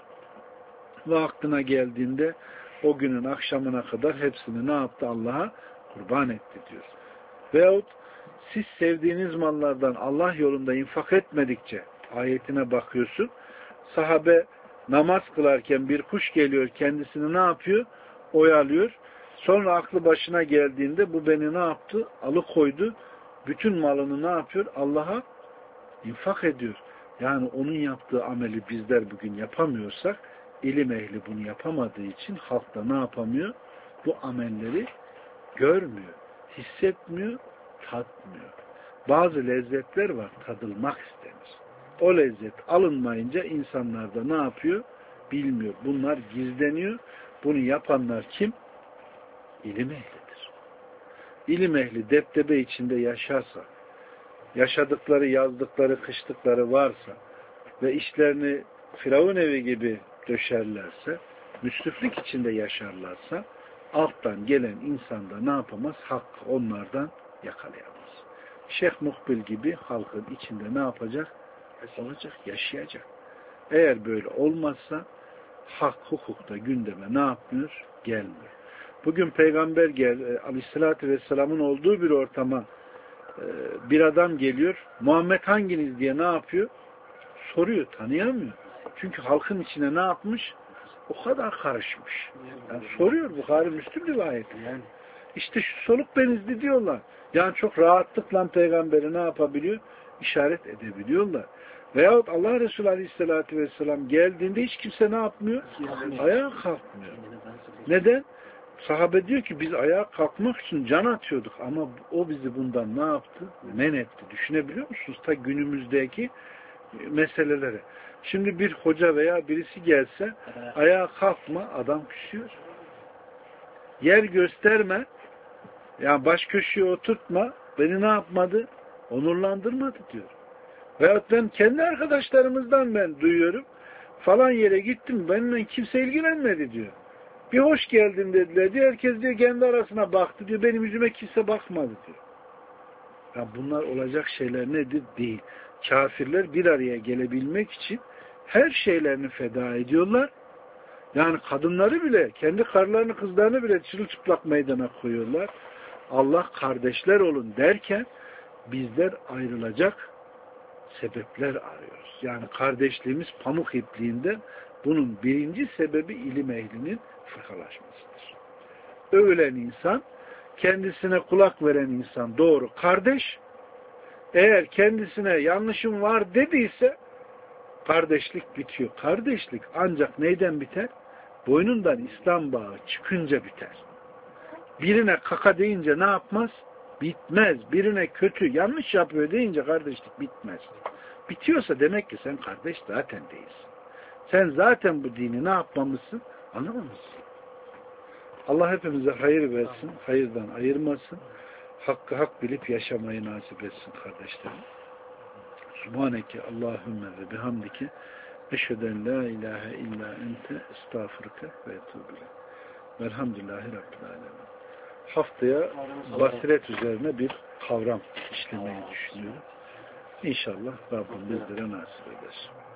ve aklına geldiğinde o günün akşamına kadar hepsini ne yaptı? Allah'a kurban etti diyor. Veyahut siz sevdiğiniz mallardan Allah yolunda infak etmedikçe ayetine bakıyorsun. Sahabe namaz kılarken bir kuş geliyor kendisini ne yapıyor? Oyalıyor. Sonra aklı başına geldiğinde bu beni ne yaptı? Alıkoydu. Bütün malını ne yapıyor? Allah'a infak ediyor. Yani onun yaptığı ameli bizler bugün yapamıyorsak ilim ehli bunu yapamadığı için halk da ne yapamıyor? Bu amelleri görmüyor, hissetmiyor, tatmıyor. Bazı lezzetler var, tadılmak istenir. O lezzet alınmayınca insanlar da ne yapıyor? Bilmiyor. Bunlar gizleniyor. Bunu yapanlar kim? İlim ehlidir. İlim ehli deptebe içinde yaşarsa, yaşadıkları, yazdıkları, kıştıkları varsa ve işlerini Firavun evi gibi döşerlerse, müsriflik içinde yaşarlarsa, alttan gelen insanda ne yapamaz? Hakkı onlardan yakalayamaz. Şeyh Muhbil gibi halkın içinde ne yapacak? Olacak, yaşayacak. Eğer böyle olmazsa hak, hukukta gündeme ne yapmıyor? Gelmiyor. Bugün Peygamber Aleyhisselatü Vesselam'ın olduğu bir ortama bir adam geliyor. Muhammed hanginiz diye ne yapıyor? Soruyor, tanıyamıyor. Çünkü halkın içine ne yapmış? O kadar karışmış. Yani soruyor, Bukhari Müslüm rivayeti. Yani işte şu soluk benizli diyorlar. Yani çok rahatlıkla peygamberi ne yapabiliyor? İşaret edebiliyorlar. Veyahut Allah Resulü Aleyhisselatü Vesselam geldiğinde hiç kimse ne yapmıyor? Ayağa kalkmıyor. Neden? Sahabe diyor ki biz ayağa kalkmak için can atıyorduk ama o bizi bundan ne yaptı? Men etti. Düşünebiliyor musunuz? Ta günümüzdeki meselelere. Şimdi bir hoca veya birisi gelse ayağa kalkma, adam küsüyor. yer gösterme, yani baş köşeye oturtma, beni ne yapmadı? Onurlandırmadı diyor. Veyahut ben kendi arkadaşlarımızdan ben duyuyorum, falan yere gittim, benimle kimse ilgilenmedi diyor. Bir hoş geldin dediler diyor, herkes diyor kendi arasına baktı diyor, benim yüzüme kimse bakmadı diyor. Ya bunlar olacak şeyler nedir? Değil. Kafirler bir araya gelebilmek için her şeylerini feda ediyorlar. Yani kadınları bile, kendi karılarını, kızlarını bile çırılçıplak meydana koyuyorlar. Allah kardeşler olun derken bizler ayrılacak sebepler arıyoruz. Yani kardeşliğimiz pamuk ipliğinden, bunun birinci sebebi ilim ehlinin fırkalaşmasıdır. Övülen insan, kendisine kulak veren insan doğru kardeş, eğer kendisine yanlışım var dediyse kardeşlik bitiyor. Kardeşlik ancak neyden biter? Boynundan İslam bağı çıkınca biter. Birine kaka deyince ne yapmaz? Bitmez. Birine kötü, yanlış yapıyor deyince kardeşlik bitmez. Bitiyorsa demek ki sen kardeş zaten değilsin. Sen zaten bu dini ne yapmamışsın? Anlamamışsın. Allah hepimize hayır versin, hayırdan ayırmasın. Hakkı hak bilip yaşamayı nasip etsin kardeşlerim. Subhaneke Allahümme ve bihamdike eşheden la ilahe illa ente estağfurke ve etûbile. Velhamdülillahi Rabbil alemin. Haftaya basiret üzerine bir kavram işlemeyi düşünüyorum. İnşallah Rabbim bizlere nasip eder.